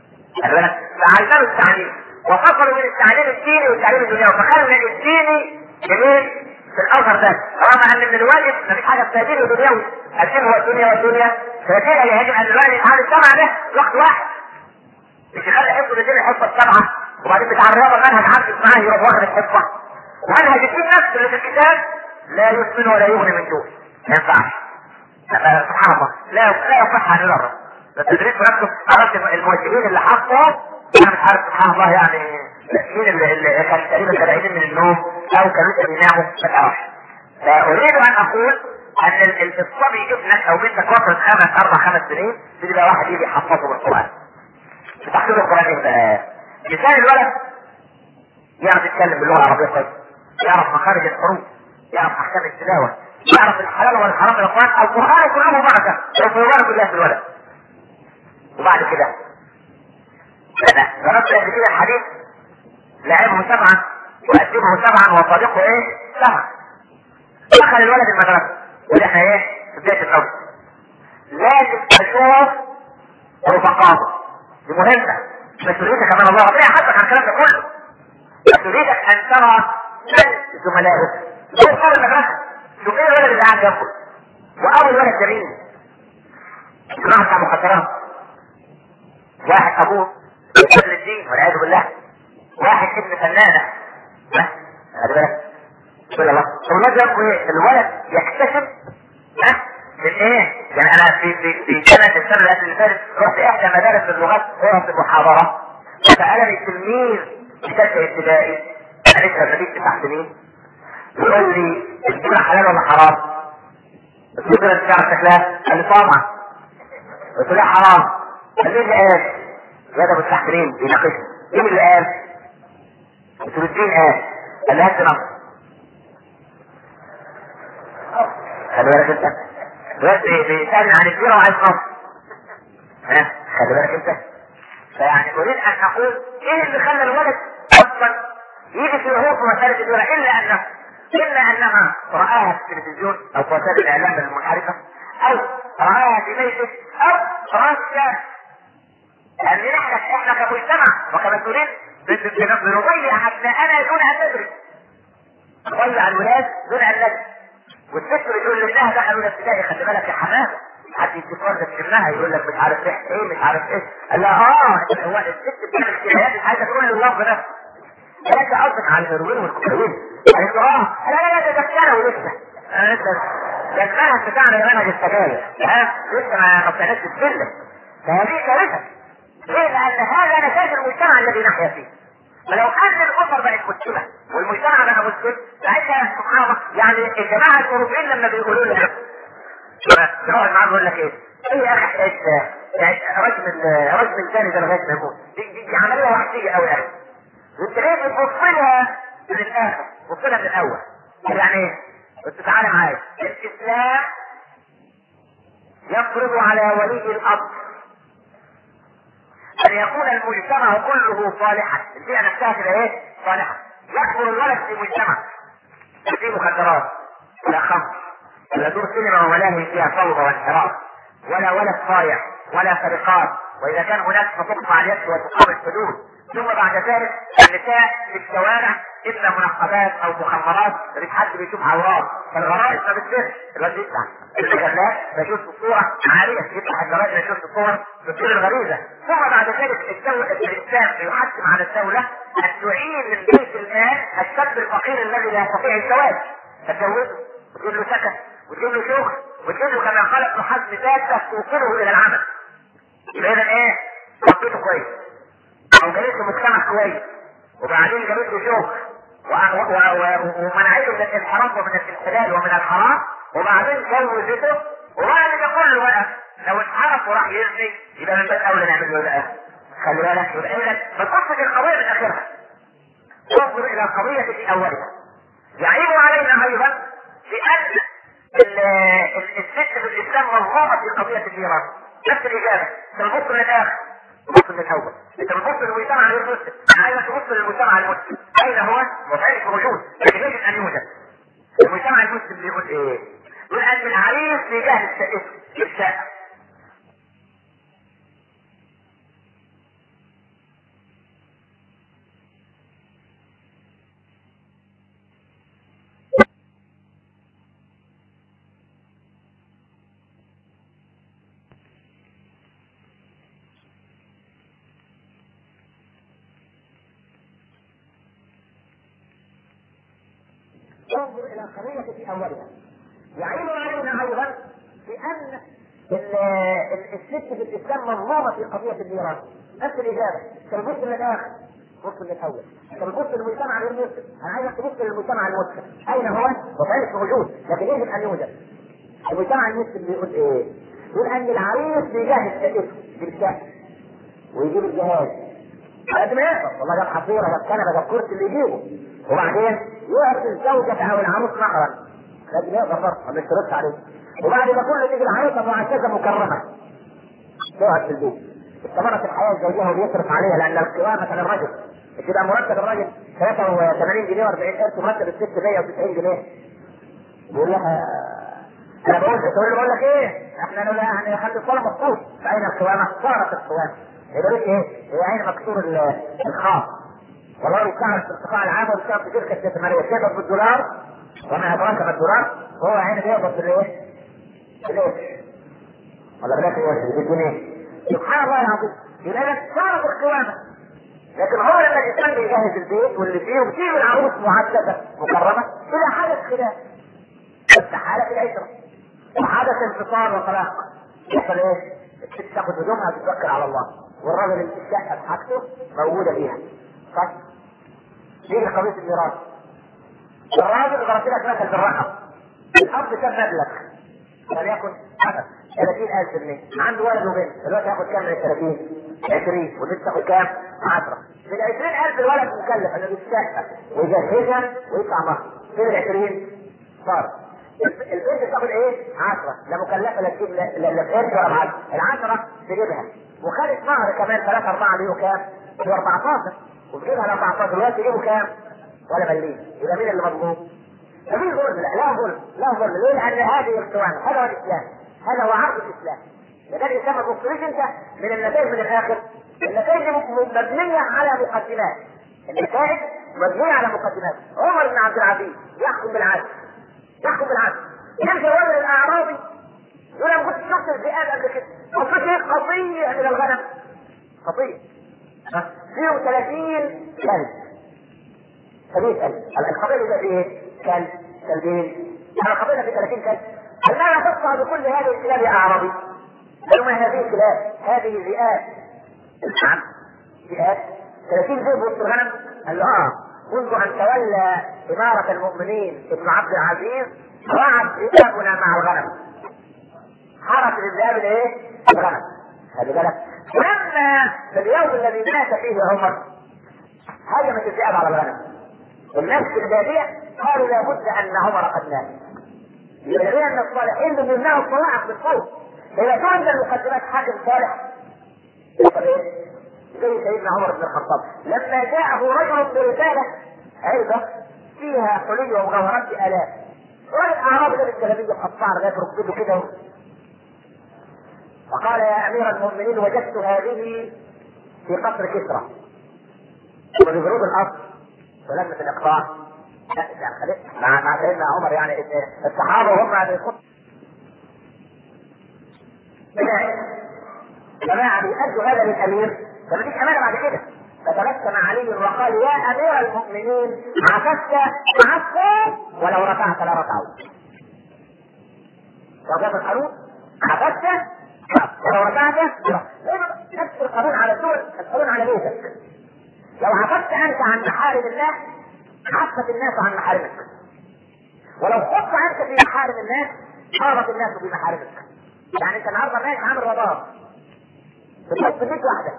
فعلموا التعليم وفصلوا بين التعليم الديني والتعليم الدنيوي، فخلوا الديني جميل في الازهر ده رغم ان من الواجب ما فيش حاجه اسمها دين ودنيوي، الدين هو الدنيا والدنيا، فكده يجب ان الواجب يتعامل السبعه ده وقت واحد. مش يخلي حفظ الدين الحصه السبعه وبعدين بتاع الرياضه منهج عكس معاه يروح واخد الحصه. ومنهج الدين نفسه اللي في الكتاب لا يسمن ولا يغني من جوع، ما ينفعش. سبحان الله لا لا يصح ان يدرس. التدريس نفسه عرفت الموجهين اللي حطوا انا مش عارف سبحان الله يعني مين اللي, اللي كان تقريبا سبعين من النوم او كانوا لسه بيناموا ما تعرفش. فاريد ان اقول ان الصبي ابنك او بنتك وصلت خمس اربع خمس سنين تجي بقى واحد يجي يحفظه بالقران. بتحفظ القران ايه؟ لسان الولد يعرف يتكلم باللغه العربيه كويس، يعرف مخارج الحروف، يعرف احكام التلاوه، يعرف الحلال والحرام القران او القران كله بركه سوف يبارك الله في الولد. وبعد كده انا ضربت قبل كده الحديث لعبه سبعا وقدمه سبعا وصديقه ايه؟ سبعا. دخل الولد المدرسه ودي احنا ايه؟ في بدايه الاول. لازم اشوف او فقاط. دي مهمه. مسؤوليتك امام الله، ربنا يحاسبك على الكلام ده كله. مسؤوليتك ان ترى من زملائك شوف اول المدرسه، شوف ايه الولد اللي قاعد جنبه واول ولد جميل جماعه بتاع مخدرات، واحد ابوه يقتل الدين والعياذ بالله، واحد ابن فنانه ها خلي بالك قول الله. طب الولد جنبه ايه؟ الولد يكتشف ها من ايه؟ يعني انا في في في سنه السنه اللي فاتت رحت احدى مدارس اللغات في المحاضره، فسالني تلميذ في ثالثه ابتدائي انا لسه بديت تسع سنين، يقول لي الجبنه حلال ولا حرام؟ قلت له انت تعرف شكلها؟ قال لي طبعا. قلت له حرام. قال لي اللي قال؟ يا ده مستحسنين بيناقشني. مين اللي قال؟ قلت له الدين قال. قال لي هات نص. خلي بالك انت بس بيسالني عن الديره وعايز نص. ها خلي بالك انت. فيعني اريد ان اقول ايه اللي خلى الولد اصلا يجي في هو في مساله الديره الا انه الا انها راها في التلفزيون او في وسائل الاعلام المنحرفه او راها في بيته او راها في الشارع. لان احنا احنا كمجتمع وكمسؤولين بنضيع ابنائنا دون ان ندرك. نضيع الولاد دون ان ندرك. والست بتقول لابنها دخلوا الابتدائي خلي بالك يا حمام حد يتفرج ده سنها يقول لك مش عارف ايه ايه مش عارف ايه. قال لها اه هو الست بتعمل كده مش عايزه تقول للرب ده. انت قصدك على الهيروين والكوكايين؟ قالت له اه لا لا لا ده دكانه ولسه انا لسه ده المنهج بتاعنا منهج السجاير ها لسه ما طلعناش السلم. فهذه كارثه. ليه؟ لان هذا نتاج المجتمع الذي نحيا فيه. فلو ان الاسر بقت مسلمه والمجتمع بقى مسلم ساعتها سبحان الله يعني الجماعه الاوروبيين لما بيقولوا لنا نقعد معاهم يقول لك ايه؟ ايه يا اخي رجم رجم الثاني ده لغايه ما يموت دي, دي, دي عمليه وحشيه قوي يا اخي. وانت ليه بتبص لها من الاخر؟ بص لها من الاول. يعني ايه؟ بس تعالى معايا. الاسلام يفرض على ولي الامر ان يكون المجتمع كله صالحا، البيئه نفسها كده ايه؟ صالحه. يكبر الولد في مجتمع في مخدرات ولا خمر ولا دور سينما وملاهي فيها فوضى وانحراف ولا ولد صايع ولا سرقات، واذا كان هناك فتقطع اليد وتقام الحدود. ثم بعد ذلك النساء في الشوارع اما منقبات او مخمرات مفيش حد بيشوف عورات، فالغرائز ما بتصيرش. الواد يفتح المجلات بيشوف الصوره عاليه، يفتح الجرايد بيشوف الصور بتصير الغريزه. ثم بعد ذلك الدوله الاسلام يحتم على الدوله ان تعين من بيت المال الشاب الفقير الذي لا يستطيع الزواج، تتجوزه وتجيب له سكن وتجيب له شغل وتجيب له كما قال ابن حزم ذات توصله الى العمل. يبقى اذا ايه؟ ربيته كويس او جابت له مجتمع كويس وبعدين جابت له شغل ومنعته من الانحراف ومن الانحلال ومن الحرام وبعدين جوزته وبعد ده كله بقى لو انحرف وراح يزني يبقى من باب اولى نعمل له بقى. خلي بالك يبقى اذا ما تبصش القضيه من اخرها، انظر الى القضيه في اولها. يعيب علينا ايضا بان الست في الاسلام مظلومه في قضيه الميراث. نفس الاجابه تبص للاخر تبص للاول. انت بتبص للمجتمع غير مسلم، انا عايزك تبص للمجتمع المسلم اين هو وذلك موجود لكن يجب ان يوجد. المجتمع المسلم بيقول ايه؟ يقول ان العريس بيجهز الشقه انظر الى القضيه في اولها. يعيب علينا ايضا بان الست في الاسلام مظلومه في قضيه الميراث. نفس الاجابه تبص للاخر بص للاول. تبص للمجتمع غير المسلم، انا عايزك تبص للمجتمع المسلم اين هو وذلك موجود لكن يجب ان يوجد. المجتمع المسلم بيقول ايه؟ يقول ان العريس بيجهز الاسم بالشقه ويجيب الجهاز على قد ما يقدر، والله جاب حصيره جاب كنبه جاب كرسي اللي يجيبه، وبعدين يعطي الزوجة او العروس مهرا لازم يقدر برضه ما يشترطش عليه. وبعد ما كله تيجي العروسه معززه مكرمه تقعد في البيت استمرت الحياه الزوجيه وبيصرف عليها لان القوامه للرجل تبقى مرتب الرجل ثلاثة وثمانين جنيه واربعين قرش مرتب الست مية وتسعين جنيه. يقول لها انا بقول لك تقول له بقول لك ايه؟ احنا لو يعني نخلي الصلاه مخطوط فاين القوامه؟ صارت القوامه. يبقى ايه؟ هي عين مكسور الخاص. والله يشتغل في القطاع العام ويشتغل في شركه استثماريه تقبض بالدولار وما ادراك ما الدولار وهو عين بيقبض بالايه؟ بالايه؟ ولا بلاش ايه؟ بالجنيه. سبحان الله العظيم. يبقى صارت القوامه. لكن هو لما الانسان بيجهز البيت واللي فيه وبتيجي العروس معززه مكرمه الى حاله خلاف. بس حاله العشره وحدث انفصال وطلاق يحصل ايه؟ الست تاخد هدومها وتتوكل على الله والراجل اللي الشقه بحاجته موجوده فيها. صح؟ تيجي قضيه الميراث. الراجل ضرب لك مثل بالرقم. الاب كان مبلغ وليكن مثلا ثلاثين ألف جنيه عنده ولد وبنت دلوقتي ياخد كام من ال ثلاثين؟ عشرين والبنت تاخد كام؟ عشرة. من عشرين ألف الولد مكلف انه يشتغل ويجهزها ويدفع مهر. فين ال عشرين؟ صار. البنت تاخد ايه؟ عشرة. لا مكلفه لا تجيب لا بنت ولا بعد. العشرة تجيبها وخدت مهر كمان ثلاثة أربعة بيجوا كام؟ بيجوا أربعتاشر وتجيبها ل أربعتاشر دلوقتي يجيبوا كام؟ ولا مليم. يبقى مين اللي مظلوم؟ مفيش ظلم. لا لا ظلم لا ظلم. ليه؟ لأن هذه القوانين هذا هو الإسلام. هذا هو عرض الإسلام. لذلك الإسلام ما تبصريش أنت من النتائج من الآخر. النتائج مبنية على مقدمات. النتائج مبنية على مقدمات. عمر بن عبد العزيز يحكم بالعدل. يحكم بالعدل. يمشي الرجل الأعرابي يقول أنا ما كنتش شفت الذئاب قبل كده. وكنت هيك قضية من الغنم. قضية. فيهم ثلاثين كلب. ثلاثين كلب. القبيلة ده فيه ايه؟ كلب. كلبين. أنا القبيلة في ثلاثين كلب. هل ماذا تصنع بكل هذه الكلاب يا أعرابي؟ قالوا ما هذه الكلاب؟ هذه ذئاب. نعم. ذئاب. ثلاثين ذئب وسط الغنم؟ قال له اه. منذ أن تولى إمارة المؤمنين ابن عبد العزيز رعت ذئابنا مع الغنم. حرس للذئاب الايه؟ الغنم. خلي بالك. ولما في اليوم الذي مات فيه عمر هجمت الذئاب على الغنم. الناس في البادية قالوا لابد أن عمر قد مات. يبين أن الصالحين بمناه الصلاح بالصوت. إذا كان المقدمات حاكم صالح يقول إيه؟ زي سيدنا عمر بن الخطاب لما جاءه رجل برسالة عرضة فيها حلي ومجوهرات بآلاف. رجل أعرابي لابس جلابية قطاع لغاية ركبته كده وقال يا أمير المؤمنين وجدت هذه في قصر كسرى وببرود الأرض ولمة الإقطاع مع مع سيدنا عمر يعني الصحابة وهم على الخط جماعة بيأدوا هذا للأمير فما فيش أمانة بعد كده. فتبسم علي وقال يا أمير المؤمنين عفست عفوا ولو رفعت لرفعوا. رفعت القانون عفست ولو رفعت نفس القانون على الدول القانون على بيتك. لو عفست أنت عن محارم الله عفت الناس عن محارمك. ولو خفت أنت في محارم الناس خافت الناس في محارمك. يعني أنت النهارده ماشي عامل رباط بتحط بيت واحدة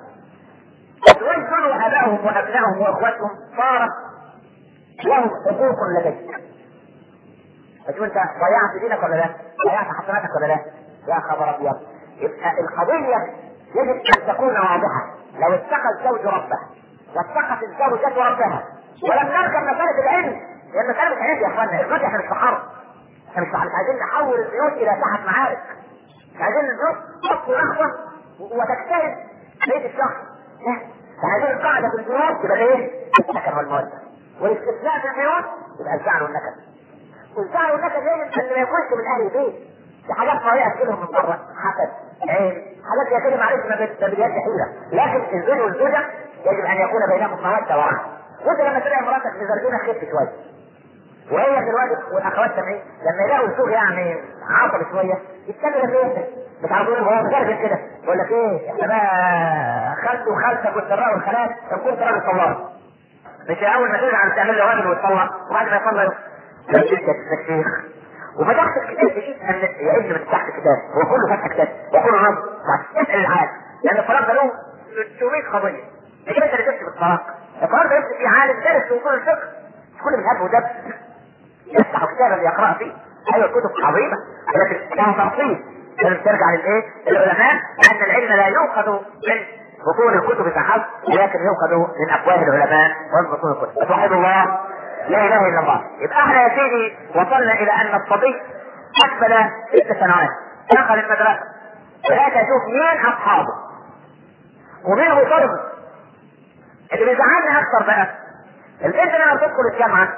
وتوزنوا ابائهم وابنائهم واخواتهم صارت لهم حقوق لديك. فشوف انت ضيعت دينك ولا لا؟ ضيعت حسناتك ولا لا؟ يا خبر ابيض. يبقى القضيه يجب ان تكون واضحه. لو اتقى الزوج ربه واتقت الزوجه ربها ولم نركب مساله العلم لان مساله العلم يا اخوانا البيوت احنا مش في حرب. احنا مش عايزين نحول البيوت الى ساحه معارك. مش عايزين البيوت تحط لحظه وتجتهد بيت الشخص. فهذه القاعدة في البيوت تبقى ايه؟ السكن والمودة. والاستثناء في البيوت يبقى الزعل والنكد. والزعل والنكد يجب ان ما يكونش من اهل البيت. في حاجات طريقة تجيبهم من بره حسد، عين، حاجات زي كده معلش ما بديهاش حيلة. لكن الزوج والزوجة يجب ان يكون بينكم مودة ورحمة. وانت لما تلاقي مراتك مزرجونة خف شوية. وهي في الوقت والاخوات سامعين لما يلاقوا الزوج يعني عاطل شوية يتكلم ايه؟ بتعرفون هو مجرد كده يقول لك ايه احنا بقى خالته وخالتك والسراء والخالات تكون راجل طلاق. مش اول ما ترجع تعمل له راجل وتطلق وبعد ما يطلق يقول لك شيخ وفتحت الكتاب تجيب ان يا ابني ما تفتحش الكتاب هو كله فتح كتاب وكله نص اسال العالم لان الطلاق ده له ستمية قضيه. مش انت اللي تمشي بالطلاق. الطلاق ده يمشي في عالم دارس في اصول الفقه كل من هب ودب يفتح كتابا ليقرا فيه. ايوه كتب عظيمه ولكن لها تفصيل. لازم ترجع للايه؟ العلماء ان العلم لا يؤخذ من بطون الكتب فحسب لكن يؤخذ من افواه العلماء ومن بطون الكتب. اتوحد الله لا اله الا الله. يبقى احنا يا سيدي وصلنا الى ان الصبي اكمل ست سنوات دخل المدرسة بدأت اشوف مين اصحابه ومين مصرفه. اللي بيزعلني اكثر بقى البنت لما بتدخل الجامعة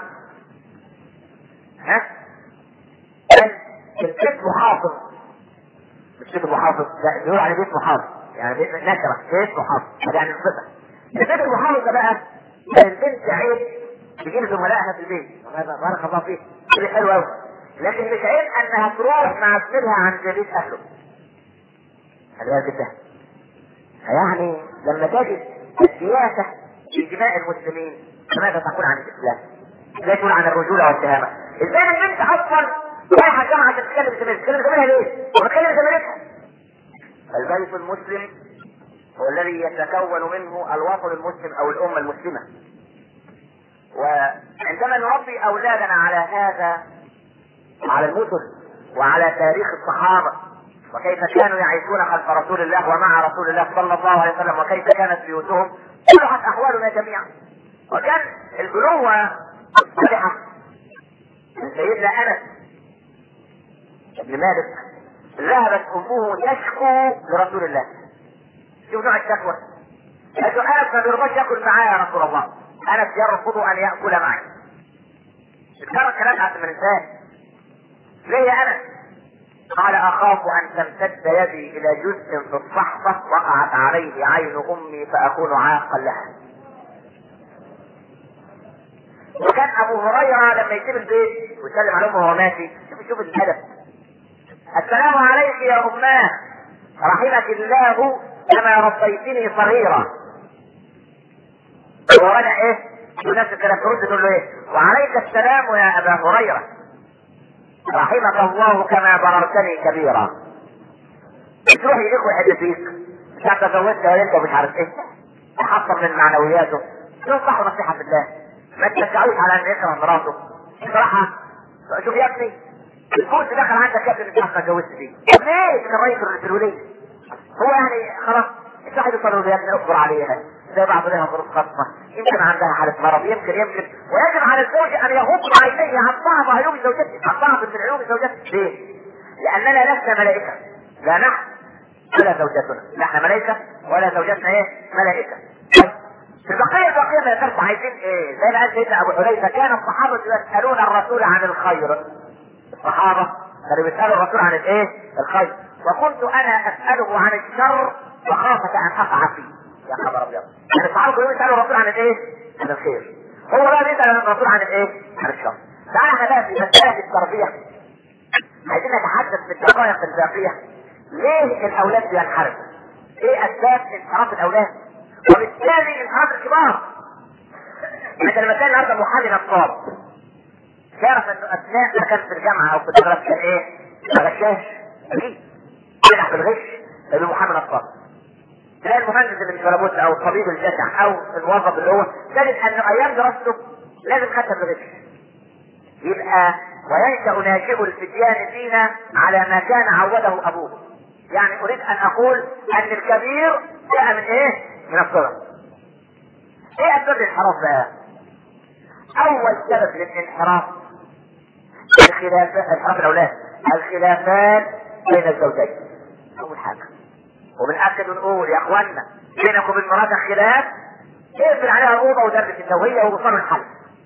ها البيت محافظ، مش بيت محافظ، لا بيقول على بيت محافظ يعني بيت نكرة، بيت محافظ يعني الصفة. البيت المحافظ ده بقى البنت عيب تجيب زملائها في البيت بارك الله فيك كده حلو قوي، لكن مش عيب انها تروح مع زميلها عند بيت اهله. خلي بالك ده يعني لما تجد السياسة في دماء المسلمين ماذا تقول عن الاسلام؟ لا تقول عن الرجولة والشهامة. ازاي ان انت اصلا رايحة الجامعة عشان تتكلم زميلها، تتكلم زميلها ليه؟ وتتكلم زميلتها. البيت المسلم هو الذي يتكون منه الوطن المسلم او الامة المسلمة. وعندما نربي اولادنا على هذا، على المثل وعلى تاريخ الصحابة وكيف كانوا يعيشون خلف رسول الله ومع رسول الله صلى الله عليه وسلم وكيف كانت بيوتهم، صلحت احوالنا جميعا. وكان البنوة الصالحة من سيدنا انس بن مالك ذهبت امه تشكو لرسول الله. شوف نوع الشكوى، قالت له انس ما بيرضاش ياكل معايا يا رسول الله، انس يرفض ان ياكل معي. اتكرر كلام عبد المنسان، ليه يا انس؟ قال اخاف ان تمتد يدي الى جزء في الصحفة وقعت عليه عين امي فاكون عاقا لها. وكان ابو هريرة لما يسيب البيت ويسلم على امه وهو ماشي، شوف شوف الادب، السلام عليك يا اماه رحمك الله كما ربيتني صغيرا. ورجع ايه؟ نفس الكلام ترد تقول له ايه؟ وعليك السلام يا ابا هريرة رحمك الله كما بررتني كبيرا. تروح يجيك ويحد فيك مش عارف تزوجت ولا انت مش عارف ايه، تحطم من معنوياته. تنصحه نصيحة في الله، ما تشجعوش على ان يكره مراته. بصراحة شوف يا ابني الفوز دخل عندك يا ابني مش عارف اتجوزت فيه، طب ليه؟ كان رئيس الولية هو يعني خلاص الواحد يصلوا يا ابني اصبر عليها زي بعض لها ظروف خاصة، يمكن عندها حالة مرض، يمكن يمكن ويجب على الزوج ان يغض عينيه عن بعض عيوب زوجته، عن بعض من عيوب زوجته. ليه؟ لاننا لسنا ملائكة، لا نحن ولا زوجتنا، نحن ملائكة ولا زوجتنا ايه؟ ملائكة. في البقية البقية ما يقدرش عايزين ايه؟ زي ما قال سيدنا ابو حذيفة كان الصحابة يسألون الرسول عن الخير. الصحابة كانوا بيسألوا الرسول عن الايه؟ الخير. وكنت انا اسأله عن الشر وخافة ان اقع فيه. يا خبر ابيض. يعني الصحابة كانوا يسألوا الرسول عن الايه؟ عن الخير. هو بقى بيسأل الرسول عن الايه؟ عن الشر. تعالى احنا بقى في مسألة التربية عايزين نتحدث في الدقائق الباقية. ليه الاولاد بينحرفوا؟ ايه اسباب انحراف الاولاد؟ وبالتالي انحراف الكبار. انت لما كان النهارده محامي نصاب تعرف انه اثناء ما كان في الجامعه او في الدراسه كان ايه؟ ما غشاش اكيد ينجح في الغش يبقى محامي نصاب. تلاقي المهندس اللي مش مربوط او الطبيب الجشع او الموظف اللي هو تجد انه ايام دراسته لازم خدها بالغش. يبقى وينشأ ناشئ الفتيان فينا على ما كان عوده ابوه. يعني اريد ان اقول ان الكبير جاء من ايه؟ من الصغر. ايه اسباب الانحراف بقى؟ اول سبب للانحراف الخلافات، انحراف الاولاد الخلافات بين الزوجين. اول حاجه وبنأكد ونقول يا اخوانا بينك وبين مراتك خلاف اقفل عليها الاوضه ودرس التوهيه ووصلوا الحل.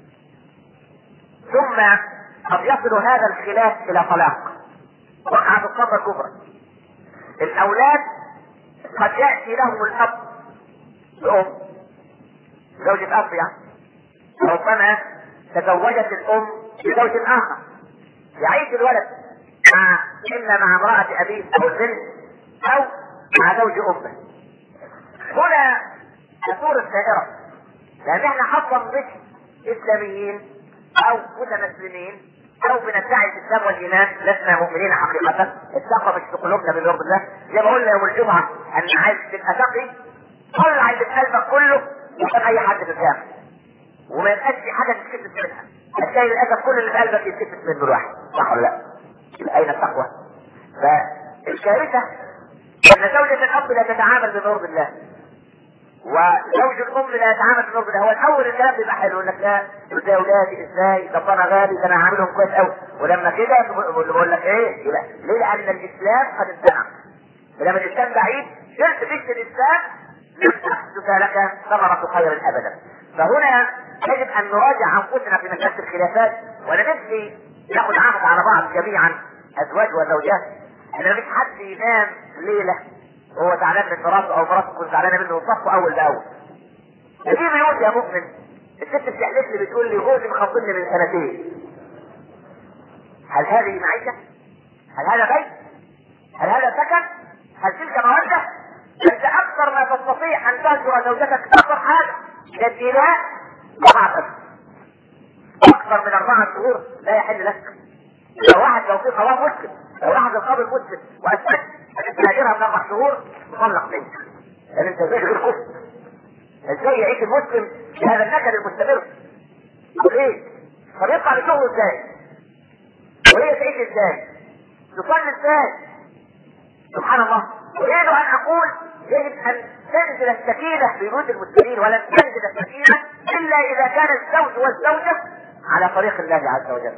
ثم قد يصل هذا الخلاف الى طلاق وقعت الصدمه الكبرى. الاولاد قد ياتي لهم الاب الام زوجة اب يعني ربما تزوجت الام بزوج اخر يعيش الولد مع اما مع امرأة ابيه او البنت او مع زوج امه. هنا تثور الدائرة لان احنا حظا مش اسلاميين او متمسلمين او بندعي الاسلام والايمان لسنا مؤمنين حقيقة. التقوى مش في قلوبنا بنور الله. زي ما قلنا يوم الجمعة ان عايز تبقى تقي طلع اللي في قلبك كله وكان اي حد في الجامع وما يبقاش في حاجة تتكتب منها. هتلاقي للاسف كل اللي في قلبك يتكتب منه الواحد، صح ولا لا؟ يبقى اين التقوى؟ فالكارثة ان زوجة الاب لا تتعامل بنور الله وزوج الام لا يتعامل بالنظر ده. هو الاول الكلام بيبقى حلو، يقول لك لا ازاي اولادي ازاي، طب انا غالي ده انا هعملهم كويس قوي، ولما كده بقول لك ايه يبقى ليه؟ لان الاسلام قد امتنع. ولما الاسلام بعيد شلت فيك الاسلام لم تحدث لك ثمرة خير ابدا. فهنا يجب ان نراجع انفسنا في مسألة الخلافات، ولا نبني ناخد عهد على بعض جميعا ازواج وزوجات. ان مفيش حد ينام ليله وهو زعلان من مراته او مراته تكون زعلانه منه وصفه اول باول. في بيوت يا مؤمن الست بتحلف لي بتقول لي جوزي مخطبني من سنتين. هل هذه معيشه؟ هل هذا بيت؟ هل هذا سكن؟ هل تلك موده؟ انت اكثر ما تستطيع ان تهجر زوجتك اكثر حاجه كالديناء اربعه اشهر. اكثر من اربعه شهور لا يحل لك. لو واحد لو في قضاء مسلم، لو واحد القاضي المسلم واثبت انك تهاجرها من اربع شهور تطلق منك. لان انت ازاي غير كفر؟ ازاي يعيش المسلم بهذا النكد المستمر؟ ليه؟ طب يطلع لشغله ازاي؟ وهي تعيش ازاي؟ تصلي ازاي؟ سبحان الله. اريد ان اقول يجب ان تنزل السكينه في بيوت المسلمين، ولن تنزل السكينه الا اذا كان الزوج والزوجه على طريق الله عز وجل.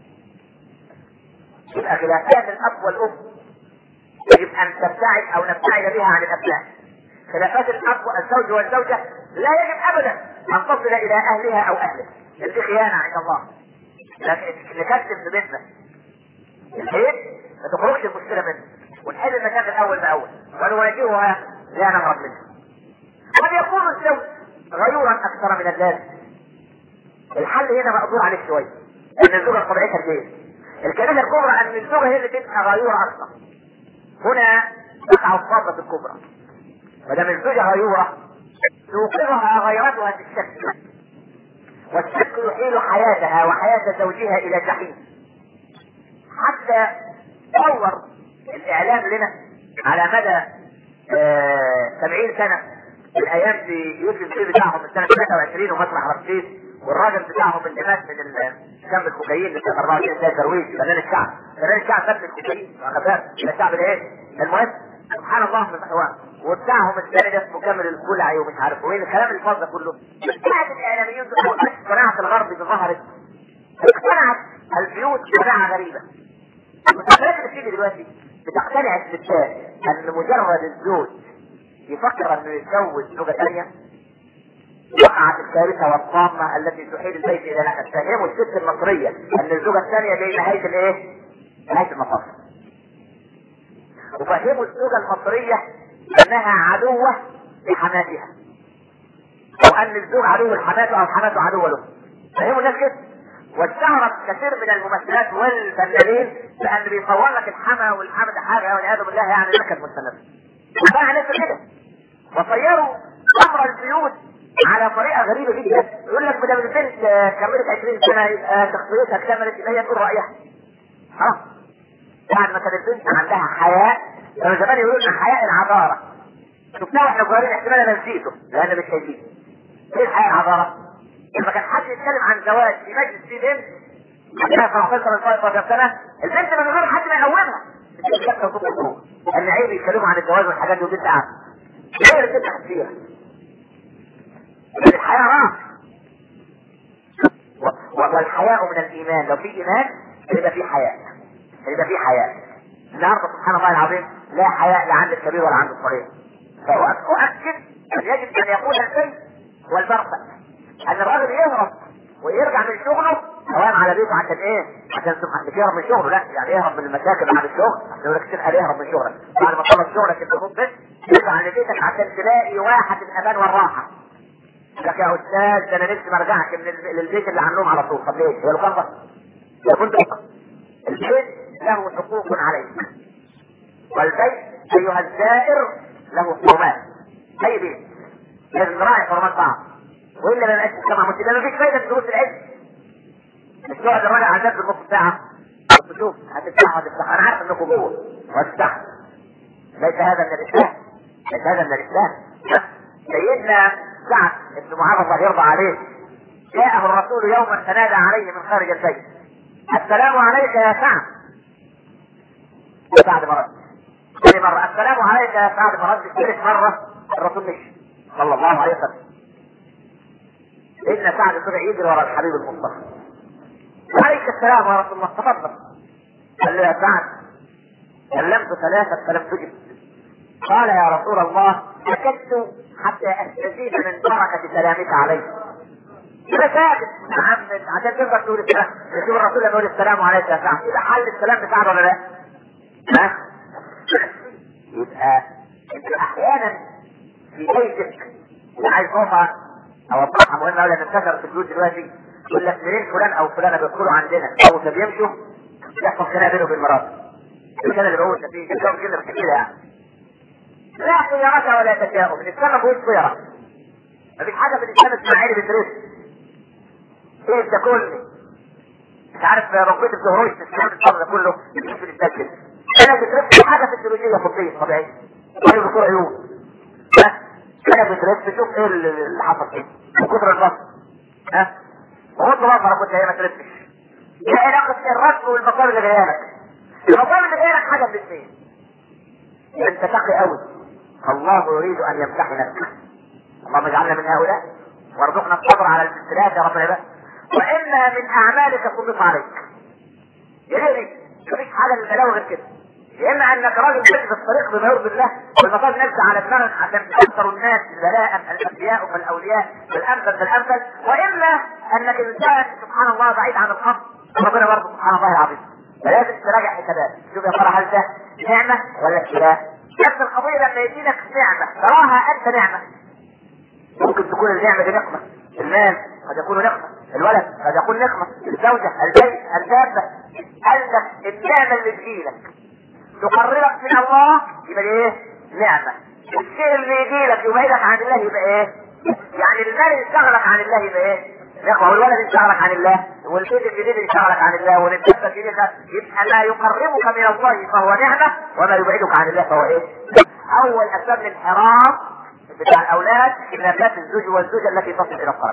يبقى خلافات الاب والام يجب ان تبتعد او نبتعد بها عن الابناء. خلافات الاب والزوج والزوجه لا يجب ابدا ان تصل الى اهلها او اهله. دي خيانه عند الله. لكن نكتب في بيتنا البيت ما تخرجش المشكله منه، ونحل المشاكل اول باول ونواجهها لا نهرب منها. قد يكون الزوج غيورا اكثر من اللازم. الحل هنا مقدور عليه شويه، ان الزوجه طبيعتها كده. الكارثه الكبرى ان الزوجه هي اللي تبقى غيوره اكثر. هنا تقع الصدمه الكبرى. ما دام الزوجه غيوره توقظها غيرتها في الشك، والشك يحيل حياتها وحياه زوجها الى جحيم. حتى تصور الاعلام لنا على مدى سبعين سنه الايام في يوسف الفيل بتاعهم من سنه ثلاثة وعشرين ومسرح رشيد، والراجل بتاعهم اللي مات من كم الكوكايين اللي كان اربعة وعشرين سنه ترويج فنان الشعب، فنان الشعب خد الكوكايين وخفاف الشعب الايه؟ المهم سبحان الله من هو وبتاعهم الثاني ده اسمه كامل الكلعي ومش عارف وين الكلام الفاضي كله. بعد الاعلاميين دول قناعه الغرب اللي ظهرت اقتنعت البيوت قناعه غريبه. المسلسلات اللي بتيجي دلوقتي بتقتنع الستات ان مجرد الزوج يفكر انه يتزوج زوجه ثانيه وقعت الكارثه والطامه التي تحيل البيت الى نكد. فهموا الست المصريه ان الزوجه الثانيه دي نهايه الايه؟ نهايه المطاف. وفهموا الزوجه المصريه انها عدوه لحماتها، او ان الزوج عدو لحماته او حماته عدو له. فهموا الناس كده. واشتهرت كثير من الممثلات والفنانين بان بيصور لك الحما والحمد حاجه والعياذ بالله يعني نكد مستمر. وبقى ناس كده وصيروا امر البيوت على طريقه غريبه جدا. يقول لك بدل البنت كملت عشرين سنه يبقى شخصيتها اكتملت يبقى هي تقول رايها. خلاص بعد ما كانت البنت عندها حياء، كانوا زمان يقولوا لنا حياء العذاره. شفناه واحنا صغيرين احتمال انا نسيته لان مش شايفين. ايه الحياء العذاره؟ لما كان حد يتكلم عن زواج في مجلس فيه بنت عندها خمستاشر سبعتاشر سنه، البنت من غير حد ما يقومها ان عيب يتكلموا عن الزواج والحاجات دي وبنت قاعده. هي اللي بتفتح فيها. الحياء راح. والحياء من الايمان، لو في ايمان يبقى في حياء. يبقى في حياء. النهارده سبحان الله العظيم لا حياء لا عند الكبير ولا عند الصغير. فاؤكد ان يجب ان يكون السن والبرصه ان الراجل يهرب ويرجع من شغله سواء على بيته عشان ايه؟ عشان مش يهرب من شغله، لا يعني يهرب من المشاكل بعد الشغل. عشان يقول لك الشيخ قال يهرب من شغلك بعد ما تخلص شغلك انت تروح بيت ترجع لبيتك عشان تلاقي واحد الامان والراحه. لك يا استاذ ده انا نفسي ما ارجعش من للبيت اللي عاملهم على طول. طب ليه؟ هي الغلطه؟ يا فندق البيت له حقوق عليك، والبيت ايها الزائر له حرمات. اي بيت لازم نراعي حرمات بعض، والا ما يبقاش مجتمع مسلم. ما فيش فايده في دروس العلم. مش تقعد الراجل على الباب نص ساعه وتشوف هتفتح وتفتح. انا عارف انكم جوه وتفتح. ليس هذا من الاسلام، ليس هذا من الاسلام. سيدنا سعد بن معاذ الله يرضى عليه جاءه الرسول يوما فنادى عليه من خارج البيت: السلام عليك يا سعد. سعد مرة ثاني مرة السلام عليك يا سعد مرة ثالث مرة الرسول مشي. صلى الله عليه وسلم. إن سعد طلع يجري ورا الحبيب المصطفى. عليك السلام يا رسول الله، تفضل. قال له يا سعد كلمت ثلاثة فلم تجب. قال يا رسول الله سكت حتى استزيد من بركة سلامك عليه. كده ساكت متعمد عشان تقدر تقول السلام. يقول الرسول يقول السلام عليك يا سعد. يبقى حل السلام بتاعه ولا لا؟ ها؟ يبقى انت احيانا في بيتك اللي عايز نقطة اوضحها مهمة لان انتشرت في البيوت دلوقتي، يقول لك منين فلان او فلانة بيدخلوا عندنا او بيمشوا يحصل خناقة بينه وبين مراته. الكلام اللي بقول ده فيه كده كده كده يعني. لا خيارات ولا تشاؤم، الاسلام ما فيهوش خيارات. مفيش حاجة في الاسلام اسمها عيب بترس. ايه ده كله؟ مش عارف ربيت الزهروش في الاسلام الفضل كله يمشي في الاسلام كده. انا بترس حاجة فسيولوجية فطرية طبيعية. طيب بكل عيوب. ها؟ انا بترس شوف ايه اللي حصل فيه. من كتر البصر. ها؟ وخد بصر كنت هي ما ترسش. ايه علاقة الرسم والبصر اللي جايلك؟ البصر اللي جايلك حاجة من الاثنين. انت تقي قوي. الله يريد ان يمتحنك. اللهم اجعلنا من هؤلاء وارزقنا الصبر على الابتلاءات يا رب العباد. واما من اعمالك سلط عليك. يا ريت مفيش حاجه للبلاوي غير كده. يا اما انك راجل ماشي في الطريق بما يرضي الله والمطار نفسه على دماغك عشان اكثر الناس بلاء الانبياء والأولياء بالامثل بالامثل، واما انك انسان سبحان الله بعيد عن الخط ربنا برضه سبحان الله العظيم. فلازم تراجع حسابات. شوف يا ترى هل ده نعمه ولا ابتلاء؟ نفس القضيه لما يجيلك نعمه تراها انت نعمه. ممكن تكون النعمه دي نقمه. المال قد يكون نقمه، الولد قد يكون نقمه، الزوجه، البيت، الدابه. قال لك النعمه اللي تجيلك تقربك من الله يبقى ايه؟ نعمه. الشيء اللي يجيلك يبعدك عن الله يبقى ايه؟ يعني المال يشغلك عن الله يبقى ايه؟ نقمه. والولد يشغلك عن الله، والبيت الجديد يشغلك عن الله، والدابه الجديده. يبقى ما يقربك من الله فهو نعمه، وما يبعدك عن الله فهو ايه؟ اول اسباب الانحراف بتاع الاولاد خلافات الزوج والزوجه التي تصل الى الطلاق.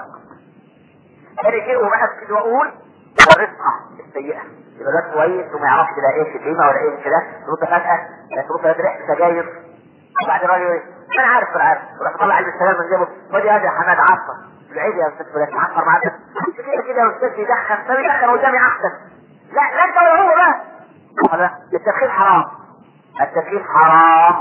ثاني شيء وبحث كده واقول الرفقه السيئه. يبقى ده كويس وما يعرفش لا ايه شتيمه ولا ايه كده، ترد فجاه ترد فجاه ريحه سجاير. وبعد الراجل ايه؟ انا عارف في العارف وراح طلع علبه السلام من جيبه. خد يا حماد عفر العيد يا استاذ فلان عفر معاك كده كده يا استاذ يدخن طب يدخن قدامي احسن. لا لا انت ولا هو بقى. هذا التدخين حرام. التدخين حرام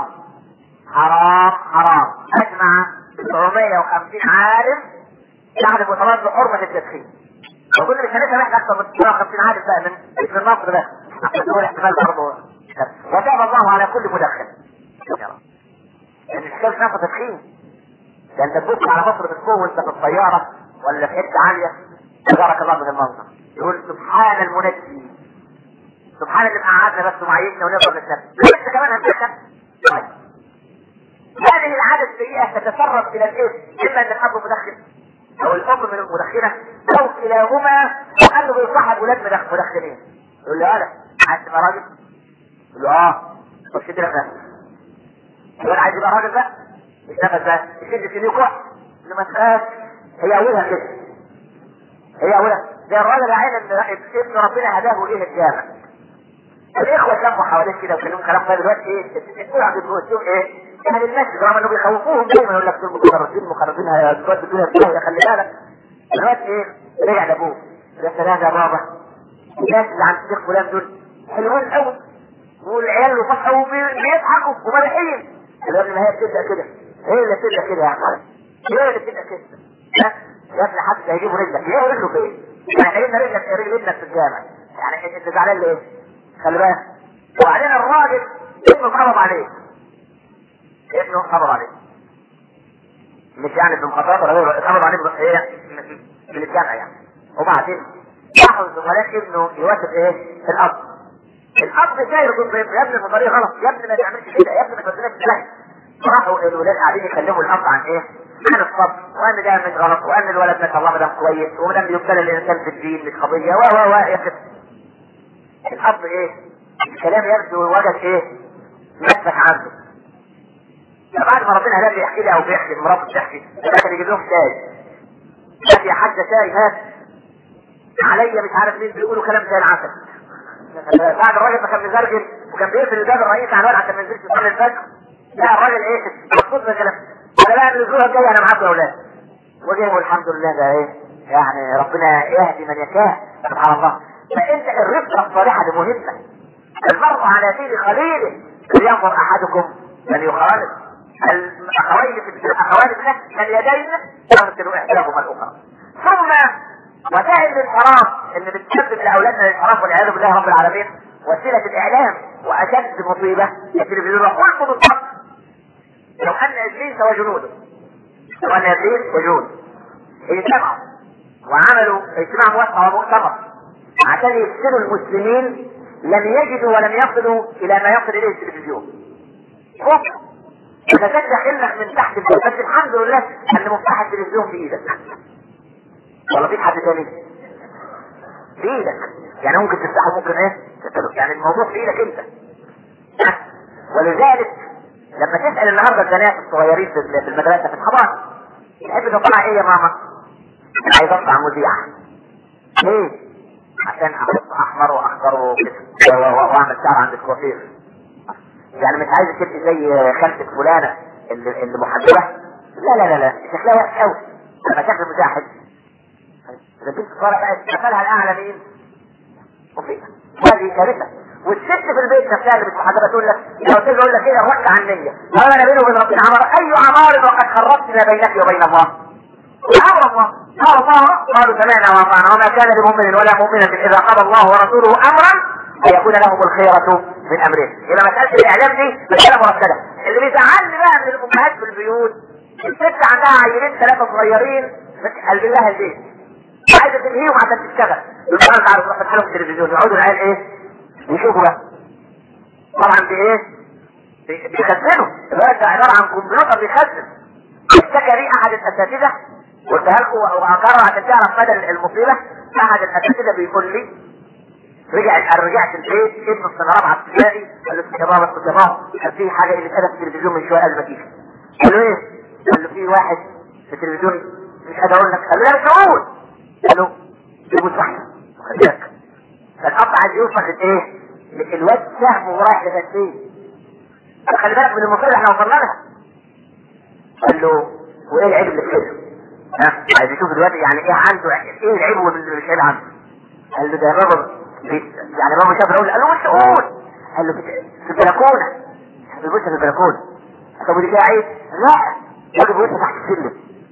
حرام حرام. اجمع تسعمية وخمسين عالم يعرف وطلب بحرمة التدخين. وكل مش هنفهم احنا اكثر من تسعمية وخمسين عالم بقى من من النصر ده عشان نقول احتمال برضه. وتاب الله على كل مدخن. لان الاشكال في نفسه تدخين. ده انت تبص على مصر بتفوق وانت في الطيارة ولا في حتة عالية تبارك الله من المنظر. يقول سبحان المنجي. سبحان اللي قعدنا بس ومعيشنا ونقدر نتنفس. لسه كمان هنتنفس. طيب. هذه العادة السيئة تتسرب الى الايه؟ اما ان الاب مدخن او الام من المدخنة او كلاهما وانه بيصاحب ولاد مدخنين. يقول له انا عايز تبقى راجل؟ يقول له اه طب شد لك نفسك. يقول عايز يبقى راجل بقى؟ مش نفس بقى يشد في نيكوع لما تخاف. هي اولها كده. هي اولها زي الراجل العين اللي ابن ربنا هداه اليه الجامع. الاخوة جنبه حواليه كده وكلهم كلام طيب دلوقتي ايه؟ الكوع بتقول ايه؟ يعني الناس رغم انه بيخوفوهم دايما يقول لك دول مخرجين مخرجين هيودوا الدنيا الدنيا خلي بالك. دلوقتي ايه؟ رجع لابوه. يا سلام يا بابا. الناس اللي عند الشيخ فلان دول حلوين قوي. والعيال وصحوا وبيضحكوا ومرحين. الابن ما هي بتبدا كده. هي اللي بتبدا كده يا عم. هي اللي بتبدا كده. ها؟ يا ابني حد هيجيبوا رجلك. ليه رجله فين؟ يعني خلينا رجلك رجل ابنك في الجامع. يعني انت زعلان ليه؟ خلي بالك. وبعدين الراجل ابنه اتقبض عليه. ابنه اتقبض عليه. مش يعني ابن مخاطرات ولا غيره، اتقبض عليه هي من الجامع يعني. وبعدين راحوا الزملاء ابنه يوافق ايه؟ الاب. الاب ساير ضد ابنه. يا ابني في طريق غلط، يا ابني ما تعملش كده، يا ابني ما توديناش كده. راحوا الولاد قاعدين يكلموا الاب عن ايه؟ عن الصبر، وان ده مش غلط، وان الولد ما شاء الله ده كويس، وما دام بيبتلى الانسان في الدين مش قضيه و و و يا كده. الاب ايه؟ الكلام يبدو وجد ايه؟ مسك عنده. بعد ما ربنا هلاقي يحكي لي او بيحكي مراته بتحكي لكن يجيب لهم شاي. هات يا حاجه شاي هات. عليا مش عارف مين بيقولوا كلام زي العسل. بعد الراجل ما كان مزرجل وكان بيقفل الباب الرئيسي على الولد عشان ما ينزلش يصلي الفجر. لا الراجل ايه؟ مبسوط بالكلام. انا بقى من الاسبوع الجاي انا معاكم يا اولاد. وجه والحمد لله ده ايه يعني ربنا يهدي من يشاء سبحان الله. فانت الرفقه الصالحه دي مهمه. المرء على دين خليله لينظر احدكم من يخالف الاخوين في الاخوان في نفس اليدين يغسل احداهما الاخرى. ثم وسائل الانحراف اللي بتسبب لاولادنا الانحراف والعياذ بالله رب العالمين وسيله الاعلام واشد مصيبه التلفزيون. وقلت بالضبط لو ان ابليس وجنوده لو ان ابليس وجنوده اجتمعوا وعملوا اجتماع موسع ومؤتمر عشان يفسدوا المسلمين لم يجدوا ولم يصلوا الى ما يصل اليه التلفزيون. شوف تتفتح انك من تحت البيت بس الحمد لله ان مفتاح التلفزيون في ايدك. ولا في حد تاني في ايدك يعني ممكن تفتحه ممكن ايه يعني الموضوع في ايدك انت. ولذلك لما تسال النهارده البنات الصغيرين في المدرسه في الحضانه تحب تطلع ايه يا ماما؟ انا عايز اطلع مذيعه. ليه؟ عشان احط احمر واخضر وكده واعمل شعر عند الكوافير. يعني مش عايز تبقي زي خالتك فلانه اللي اللي محجبه. لا لا لا لا شكلها وحش قوي. انا شكل مذيعه حلو. اذا كنت صالح بقى مثلها الاعلى مين؟ وفيها هذه كارثه. والست في البيت نفسها اللي مش محجبه تقول لك لو تيجي اقول لك ايه الرد عن النيه. قال انا بيني وبين ربنا عمار اي عمار وقد خربت ما بينك وبين الله. امر الله قال الله قالوا سمعنا واطعنا وما كان لمؤمن ولا مؤمنة اذا قضى الله ورسوله امرا ان يكون لهم الخيرة من امرهم. يبقى مسألة الاعلام دي مسألة مركزة. اللي بيزعلني بقى من الامهات في البيوت الست عندها عيلين ثلاثة صغيرين قلب لها البيت عايزة تنهيهم عشان تشتغل. يقول انا تعرف تروح تحلهم التلفزيون يقعدوا العيال ايه يشوفوا بقى. طبعا بايه بيخزنوا الولد ده عبارة عن كمبيوتر بيخزن. اشتكى لي احد الاساتذة قلتها لكم واكرر عشان تعرف مدى المصيبه. احد الاساتذه بيقول لي رجع رجعت البيت ابن السنه رابعه ابتدائي قال له يا بابا يا بابا كان في حاجه اللي اتقالت في التلفزيون من شويه قبل ما تيجي. قال له ايه؟ قال له في واحد في التلفزيون مش قادر اقول لك. قال له لا مش هقول. قال له جيبوا صحيح خلي بالك. فالاب عايز يوصل لايه؟ الواد سهم ورايح لفين؟ قال خلي بالك من المصيبه اللي احنا وصلنا لها. قال له وايه العيب اللي في كده؟ ها عايز يشوف دلوقتي يعني ايه عنده ايه العيب واللي مش عيب عنده. قال له ده بابا يعني بابا شاف الاول. قال له مش قول. قال له في البلكونه بيبص في البلكونه. طب ودي فيها عيب؟ لا الراجل بيبص تحت السلم.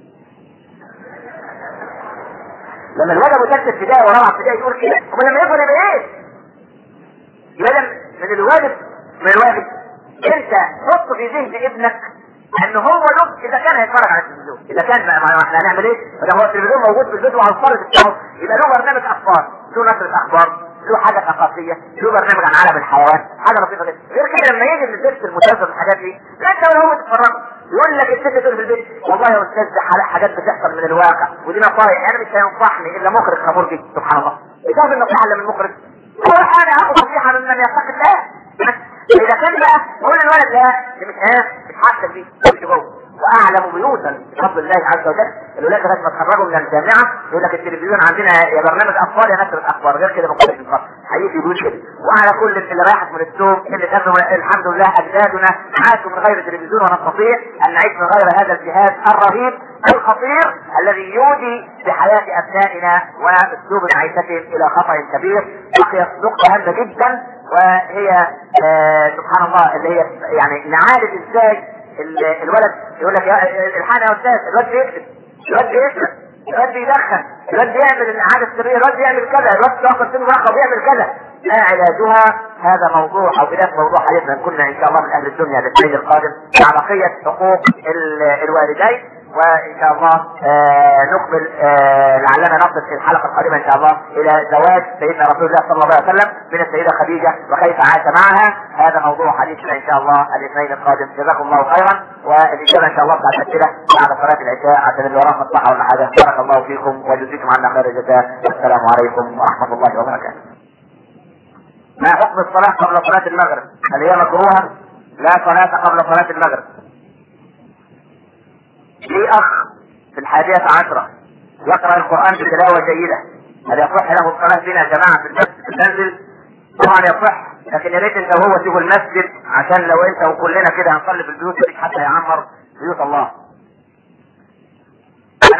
لما الولد ابو ثالثه ابتدائي ورابعه ابتدائي يقول كده امال لما يكبر يبقى ايه؟ يبقى من الواجب من الواجب انت حط في ذهن ابنك ان هو له اذا كان هيتفرج على التلفزيون اذا كان بقى ما احنا هنعمل ايه؟ ما هو التلفزيون موجود في البيت وعلى الفرد بتاعه يبقى له برنامج اخبار له نشره اخبار له حاجه ثقافيه له برنامج عن عالم الحيوان حاجه لطيفه جدا. غير كده لما يجي من درس المسلسل والحاجات دي لا انت ولا هو تتفرجوا يقول لك الست تقول في البيت والله يا استاذ ده حاجات بتحصل من الواقع ودي نصايح انا مش هينصحني الا مخرج خمرجي سبحان الله. بتاخد النصيحه الا من مخرج اول حاجه هاخد نصيحه من من يتقي الله. اذا كان بقى بقول الولد ده اللي مش ها مش حاسس بيه مش جوه واعلم بيوتا بفضل الله عز وجل الولاد لغايه ما اتخرجوا من الجامعه يقول لك التلفزيون عندنا يا برنامج اخبار يا نشره اخبار غير كده ما كناش بنفكر حقيقي بيقول كده. وعلى كل اللي رايحت من السوق اللي كانوا الحمد لله اجدادنا عاشوا من غير تلفزيون ونستطيع ان نعيش من غير هذا الجهاز الرهيب الخطير الذي يودي بحياه ابنائنا واسلوب معيشتهم الى خطا كبير. بقيت نقطه هامه جدا وهي آه سبحان الله اللي هي يعني نعالج ازاي الولد يقول لك الحقنا يا استاذ الولد بيكذب الولد بيسرق الولد بيدخن الولد بيعمل العاده السريه الولد بيعمل كذا الولد بياخد سن رقم بيعمل كذا. ما علاجها؟ هذا موضوع او بدايه موضوع حديثنا كنا ان شاء الله من اهل الدنيا للسيد القادم مع بقيه حقوق الوالدين وان شاء الله آه نقبل آه لعلنا نصل في الحلقه القادمه ان شاء الله الى زواج سيدنا رسول الله صلى الله عليه وسلم من السيده خديجه وكيف عاش معها. هذا موضوع حديثنا ان شاء الله الاثنين القادم. جزاكم الله خيرا والاجابه ان شاء الله بعد الاسئله بعد صلاه العشاء عشان اللي وراه مصلحه ولا حاجه. بارك الله فيكم وجزيكم عنا خير الجزاء. السلام عليكم ورحمه الله وبركاته. ما حكم الصلاه قبل صلاه المغرب؟ هل هي مكروهه؟ لا صلاه قبل صلاه المغرب. لي اخ في الحادية عشرة يقرأ القرآن بتلاوة جيدة هل يصح له الصلاة بنا جماعة في المنزل؟ طبعا يصح لكن يا ريت انت وهو تيجوا المسجد عشان لو انت وكلنا كده هنصلي في البيوت مفيش حتى يعمر بيوت الله.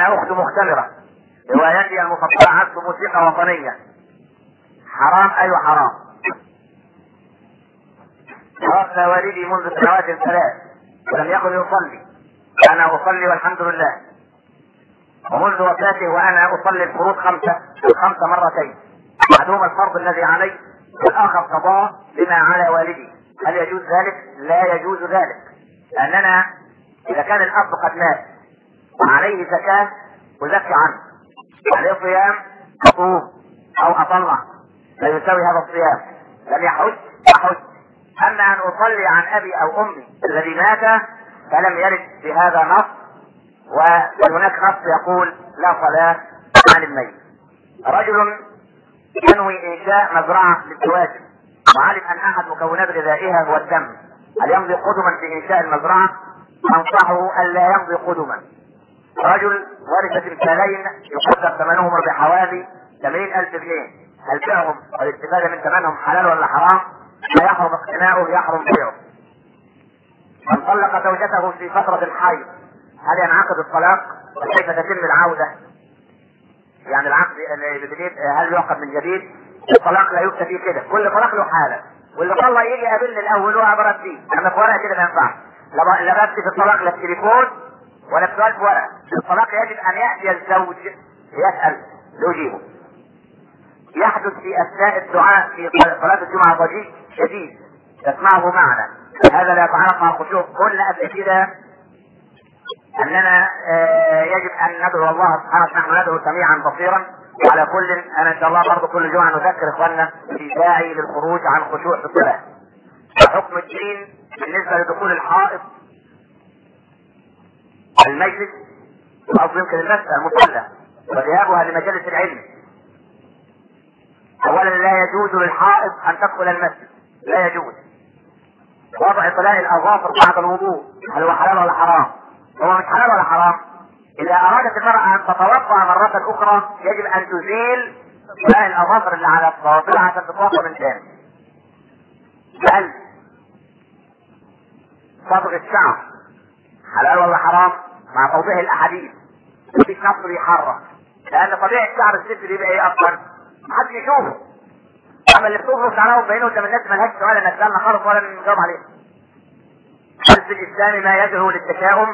انها اخت مختمرة، روايتي المفضلة عزف موسيقى وطنية. حرام ايوه حرام. توفى والدي منذ سنوات ثلاث ولم يكن يصلي، انا اصلي والحمد لله، ومنذ وفاته وانا اصلي الفروض خمسة خمسة مرتين، احدهما الفرض الذي علي والاخر قضاء بما على والدي. هل يجوز ذلك؟ لا يجوز ذلك، لاننا اذا كان الاب قد مات وعليه زكاة وزكي عنه، عليه صيام اصوم او اطلع، لا يساوي هذا الصيام، لم يحج احج. اما ان اصلي عن ابي او امي الذي مات فلم يرد بهذا نص، وهناك نص يقول لا صلاة عن الميت. رجل ينوي انشاء مزرعة للدواجن وعلم ان احد مكونات غذائها هو الدم، هل يمضي قدما في انشاء المزرعة؟ انصحه الا يمضي قدما. رجل ورث تمثالين يقدر ثمنهما بحوالي ثمانين الف جنيه، هل بيعهم والاستفادة من ثمنهم حلال ولا حرام؟ لا يحرم اقتناؤه، يحرم بيعه. من طلق زوجته في فترة الحيض هل ينعقد الطلاق؟ وكيف تتم العودة؟ يعني العقد هل يعقد من جديد؟ الطلاق لا يكتفي فيه كده، كل طلاق له حالة، واللي طلق يجي يقابلني الاول وابرد فيه، اما في ورقة كده ما ينفعش، لا بكتب في الطلاق لا التليفون ولا في سؤال في ورقة. الطلاق يجب ان يأتي الزوج يسأل يجيبه. يحدث في اثناء الدعاء في صلاة الجمعة ضجيج شديد تسمعه معنا، هذا لا يتعلق مع الخشوع. قلنا قبل كده اننا آه يجب ان ندعو الله سبحانه وتعالى، نحن ندعو سميعا بصيرا. وعلى كل انا ان شاء الله برضه كل جمعة نذكر اخواننا في داعي للخروج عن خشوع في الصلاة. حكم الدين بالنسبة لدخول الحائط المجلس، قصدي يمكن المسجد المصلى وذهابها لمجالس العلم. اولا لا يجوز للحائط ان تدخل المسجد، لا يجوز. وضع طلاء الاظافر بعد الوضوء هل هو حلال ولا حرام؟ هو مش حلال ولا حرام. اذا ارادت المرأة ان تتوضا مرة اخرى يجب ان تزيل طلاء الاظافر اللي على الضوافر عشان تتوضا من ثاني. هل صبغ الشعر حلال ولا حرام؟ مع توضيح الاحاديث مفيش نص يحرم، لان طبيعة شعر الست بيبقى ايه اكتر؟ محدش يشوفه. اما اللي بتفرش عليها وبينه قدام الناس ملهاش سؤال انك تسالنا خالص ولا نجاوب عليه. هل في الاسلام ما يدعو للتشاؤم؟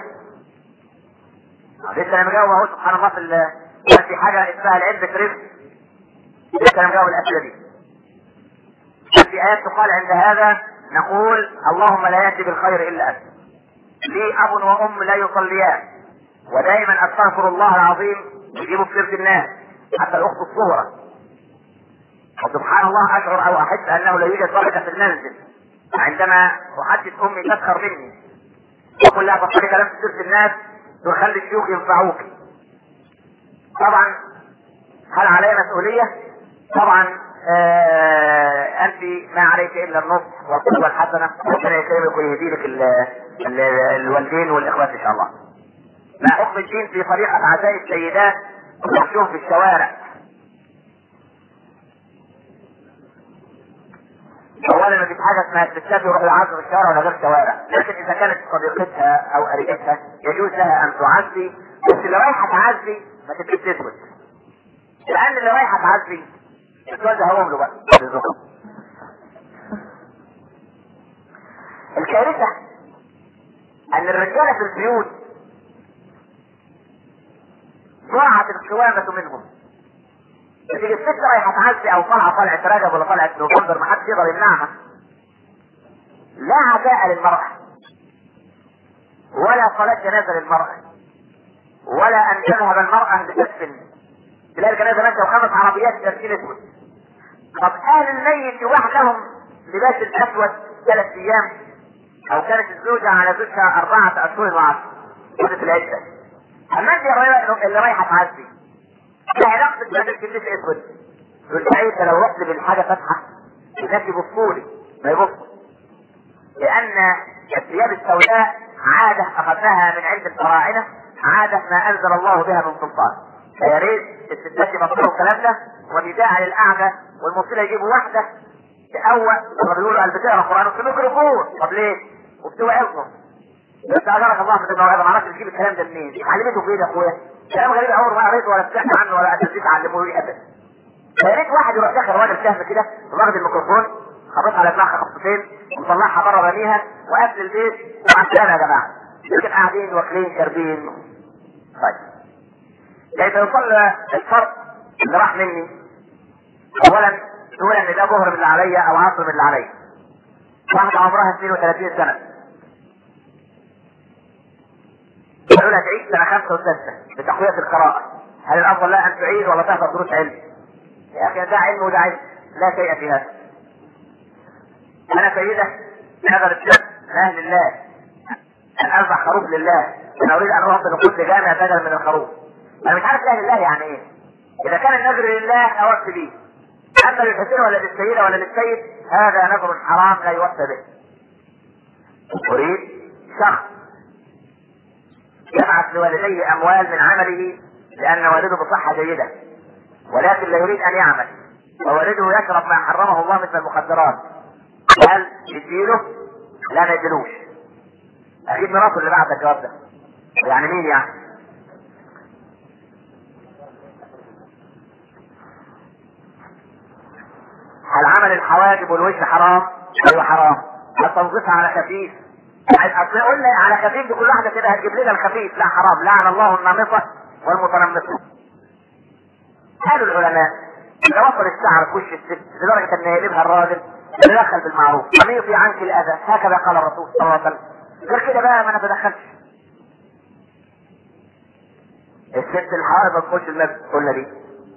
لسه انا مجاوب اهو سبحان الله. في في حاجه اسمها العلم كريم، لسه انا مجاوب الاسئله دي. في ايات تقال عند هذا نقول اللهم لا ياتي بالخير الا انت. لي اب وام لا يصليان ودائما استغفر الله العظيم يجيبوا في سيره الناس حتى الاخت الصغرى، وسبحان الله اشعر او احس انه لا يوجد ضحكه في المنزل عندما احدث امي تسخر مني واقول لها بطلي كلام في سيره الناس تخلي الشيوخ ينفعوك. طبعا هل علي مسؤوليه؟ طبعا آه انت ما عليك الا النصح والقدوه الحسنه، ربنا يكرمك ويهدي لك الوالدين والاخوات ان شاء الله. ما حكم الدين في طريقه عزاء السيدات والمشوه في الشوارع؟ اولا ما فيش حاجه اسمها الستات يروحوا يعزوا في الشارع ولا غير شوارع، لكن اذا كانت صديقتها او قريبتها يجوز لها ان تعزي، بس اللي رايحه تعزي ما تبقيش تسكت، لان اللي رايحه تعزي السؤال هوم له بقى. الكارثه ان الرجاله في البيوت ضاعت القوامه منهم. تيجي الست رايحه تعزي او طالعه طلعت رجب ولا طلعت نوفمبر ما حدش يقدر يمنعها. لا عزاء للمرأة ولا صلاة جنازة للمرأة ولا ان تذهب المرأة لتدفن. تلاقي الجنازة ماشية وخمس عربيات تركين اسود. طب اهل الميت وحدهم لباس الاسود ثلاث ايام، او كانت الزوجة على زوجها اربعة اشهر وعشر مدة العدة. اما انت يا اللي رايحة تعزي لا علاقتك بهذا الكنيسة اسود، يقول انت لو رحت بالحاجة فاتحة الناس يبصوا لي ما يبصوا، لان الثياب السوداء عادة اخذناها من عند الفراعنة، عادة ما انزل الله بها من سلطان. فيا ريت الستات يبطلوا الكلام ده، وبداعي للقعدة والمصيلة يجيبوا واحدة تقوى لما بيقولوا قال بتقرا قرآن في ميكروفون. طب ليه؟ وبتوعظهم انت اجرك الله في الموعظه، ما عرفتش تجيب الكلام ده منين؟ اتعلمته فين يا اخويا؟ كلام غريب عمر ما قريته ولا سمعت عنه ولا اساتذه علموه لي ابدا. يا ريت واحد يروح داخل راجل سهم كده واخد الميكروفون خبطها على دماغها خبطتين ومطلعها بره رميها وقفل البيت ومع السلامه يا جماعه. يمكن قاعدين واكلين شاربين. طيب كيف يصلى الفرق اللي راح مني؟ اولا تقول ان ده ظهر من اللي عليا او عصر من اللي عليا. واحده عمرها اثنين وثلاثين سنه تقول هتعيد سنه خمسه وسته بتقويه القراءه، هل الافضل لا ان تعيد ولا تحضر دروس علم؟ يا اخي ده علم وده علم، لا شيء في هذا. انا سيده نذر الدم لاهل الله ان اذبح خروف لله، انا اريد ان اوصل لكل جامع بدلا من الخروف. انا مش عارف لاهل الله يعني ايه. اذا كان النذر لله اوفي به، اما للحسين ولا للسيده ولا للسيد هذا نذر حرام لا يوفى به. اريد شخص يبعث لوالديه اموال من عمله لان والده بصحه جيده، ولكن لا يريد ان يعمل، ووالده يشرب ما حرمه الله مثل المخدرات، هل يديله؟ لا ما يديلوش. اكيد مراته اللي بعت الجواب ده. يعني مين يعني؟ هل عمل الحواجب والوجه حرام؟ ايوه حرام. هل تنظيفها على خفيف؟ اصل قلنا على خفيف دي كل واحده كده هتجيب لنا الخفيف، لا حرام. لعن الله النامصه والمتنمصه. قالوا العلماء اذا وصل الشعر في وش الست لدرجه ان يقلبها الراجل يتدخل بالمعروف، وميطي عنك الاذى، هكذا قال الرسول صلى الله عليه وسلم. غير كده بقى ما نتدخلش. الست الحائض ما تخش المسجد قلنا دي.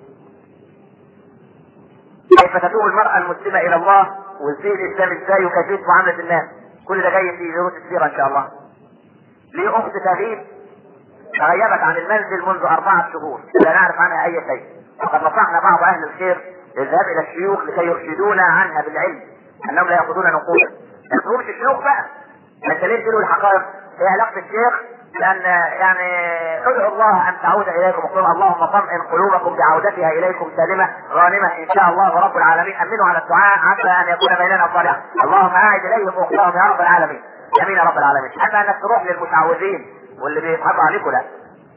كيف تتوب المرأة المسلمة إلى الله وازاي الإسلام ازاي وكيفية معاملة الناس، كل ده جاي في دروس كثيرة إن شاء الله. لي أخت تغيب تغيبت عن المنزل منذ أربعة شهور لا نعرف عنها أي شيء، وقد نصحنا بعض أهل الخير للذهاب إلى الشيوخ لكي يرشدونا عنها بالعلم أنهم لا يأخذون نقودا. ما تقولش الشيوخ بقى، أنت ليه تقولوا الحقائق؟ هي علاقة الشيخ لأن يعني ادعوا الله أن تعود إليكم وقولوا اللهم طمئن قلوبكم بعودتها إليكم سالمة غانمة إن شاء الله ورب العالمين. أمنوا على الدعاء عسى أن يكون بيننا صالحا. اللهم أعد إليهم أخلاهم يا رب العالمين. أمين يا رب العالمين. أما أنك تروح للمتعوذين واللي بيتحط عليكم لا.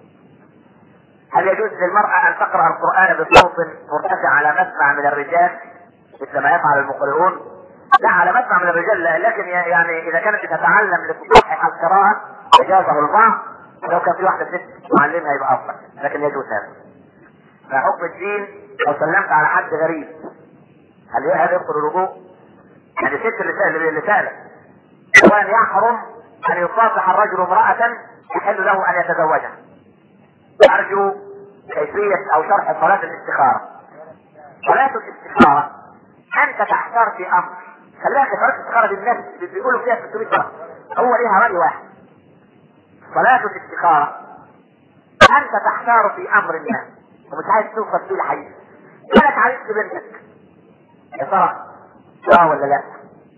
هل يجوز للمرأة أن تقرأ القرآن بصوت مرتفع على مسمع من الرجال مثل ما يفعل المقرئون؟ لا على مسمع من الرجال لا، لكن يعني إذا كانت تتعلم لتصحح القراءة إجازة البعض، لو كان في واحدة ست معلمها يبقى أفضل، لكن يجوز هذا. فحكم الدين لو سلمت على حد غريب هل هذا يدخل الوضوء؟ يعني ست اللي سألت وأن يحرم أن يصافح الرجل امرأة يحل له أن يتزوجها. أرجو كيفية أو شرح صلاة الاستخارة. صلاة الاستخارة أنت تحتار في أمر، خلي بالك صلاة الاستخارة بالناس بيقولوا فيها ستمائة مرة، هو ليها رأي واحد. صلاة الاستخارة أنت تحتار في أمر ما ومش عايز توصل فيه لحقيقة، كانت عايز بنتك يا ترى اه ولا لا؟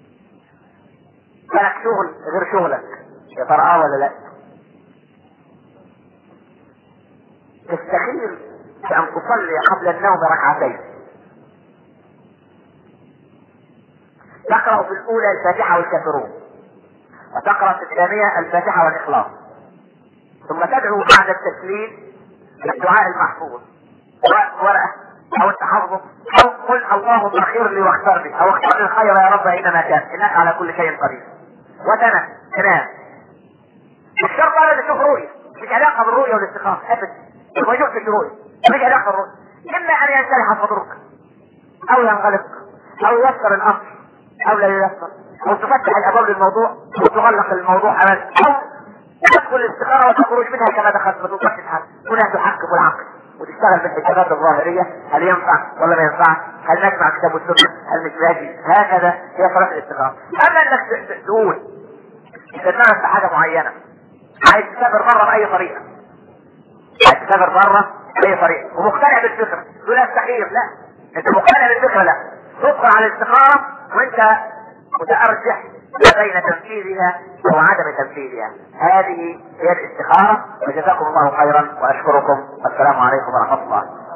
كانت شغل غير شغلك يا ترى اه ولا لا؟ تستخير بأن تصلي قبل النوم ركعتين، تقرأ في الأولى الفاتحة والكافرون، وتقرأ في الثانية الفاتحة والإخلاص، ثم تدعو بعد التسليم بالدعاء المحفوظ سواء ورقة أو التحفظ أو قل اللهم اغفر لي واختر لي أو اختر لي الخير يا رب أينما كان إنك على كل شيء قدير. وتنام تنام. الشرط هذا تشوف رؤية، مش علاقة بالرؤية والاستخارة أبدا، ما شفتش رؤية، مش علاقة بالرؤية. إما أن ينشرح صدرك أو ينغلق أو ييسر الأمر أو لا ييسر، أو تفتح الأبواب للموضوع أو تغلق الموضوع أمامك، أو تدخل الاستخارة وتخرج منها كما دخلت ما تقدرش تتحكم، هنا تحكم العقل وتشتغل بالحسابات الظاهرية، هل ينفع ولا ما ينفع؟ هل نجمع كتاب والسنة؟ هل مش لاجي؟ هكذا هي صلاة الاستخارة. أما انك تقول إذا دماغك في حاجة معينة عايز تسافر بره بأي طريقة، عايز تسافر بره بأي طريقة ومقتنع بالفكرة تقول استخير، لا أنت مقتنع بالفكرة لا، تدخل على الاستخارة وأنت متأرجح بين تنفيذها او عدم تنفيذها. هذه هي الاستخارة، وجزاكم الله خيرا واشكركم والسلام عليكم ورحمة الله.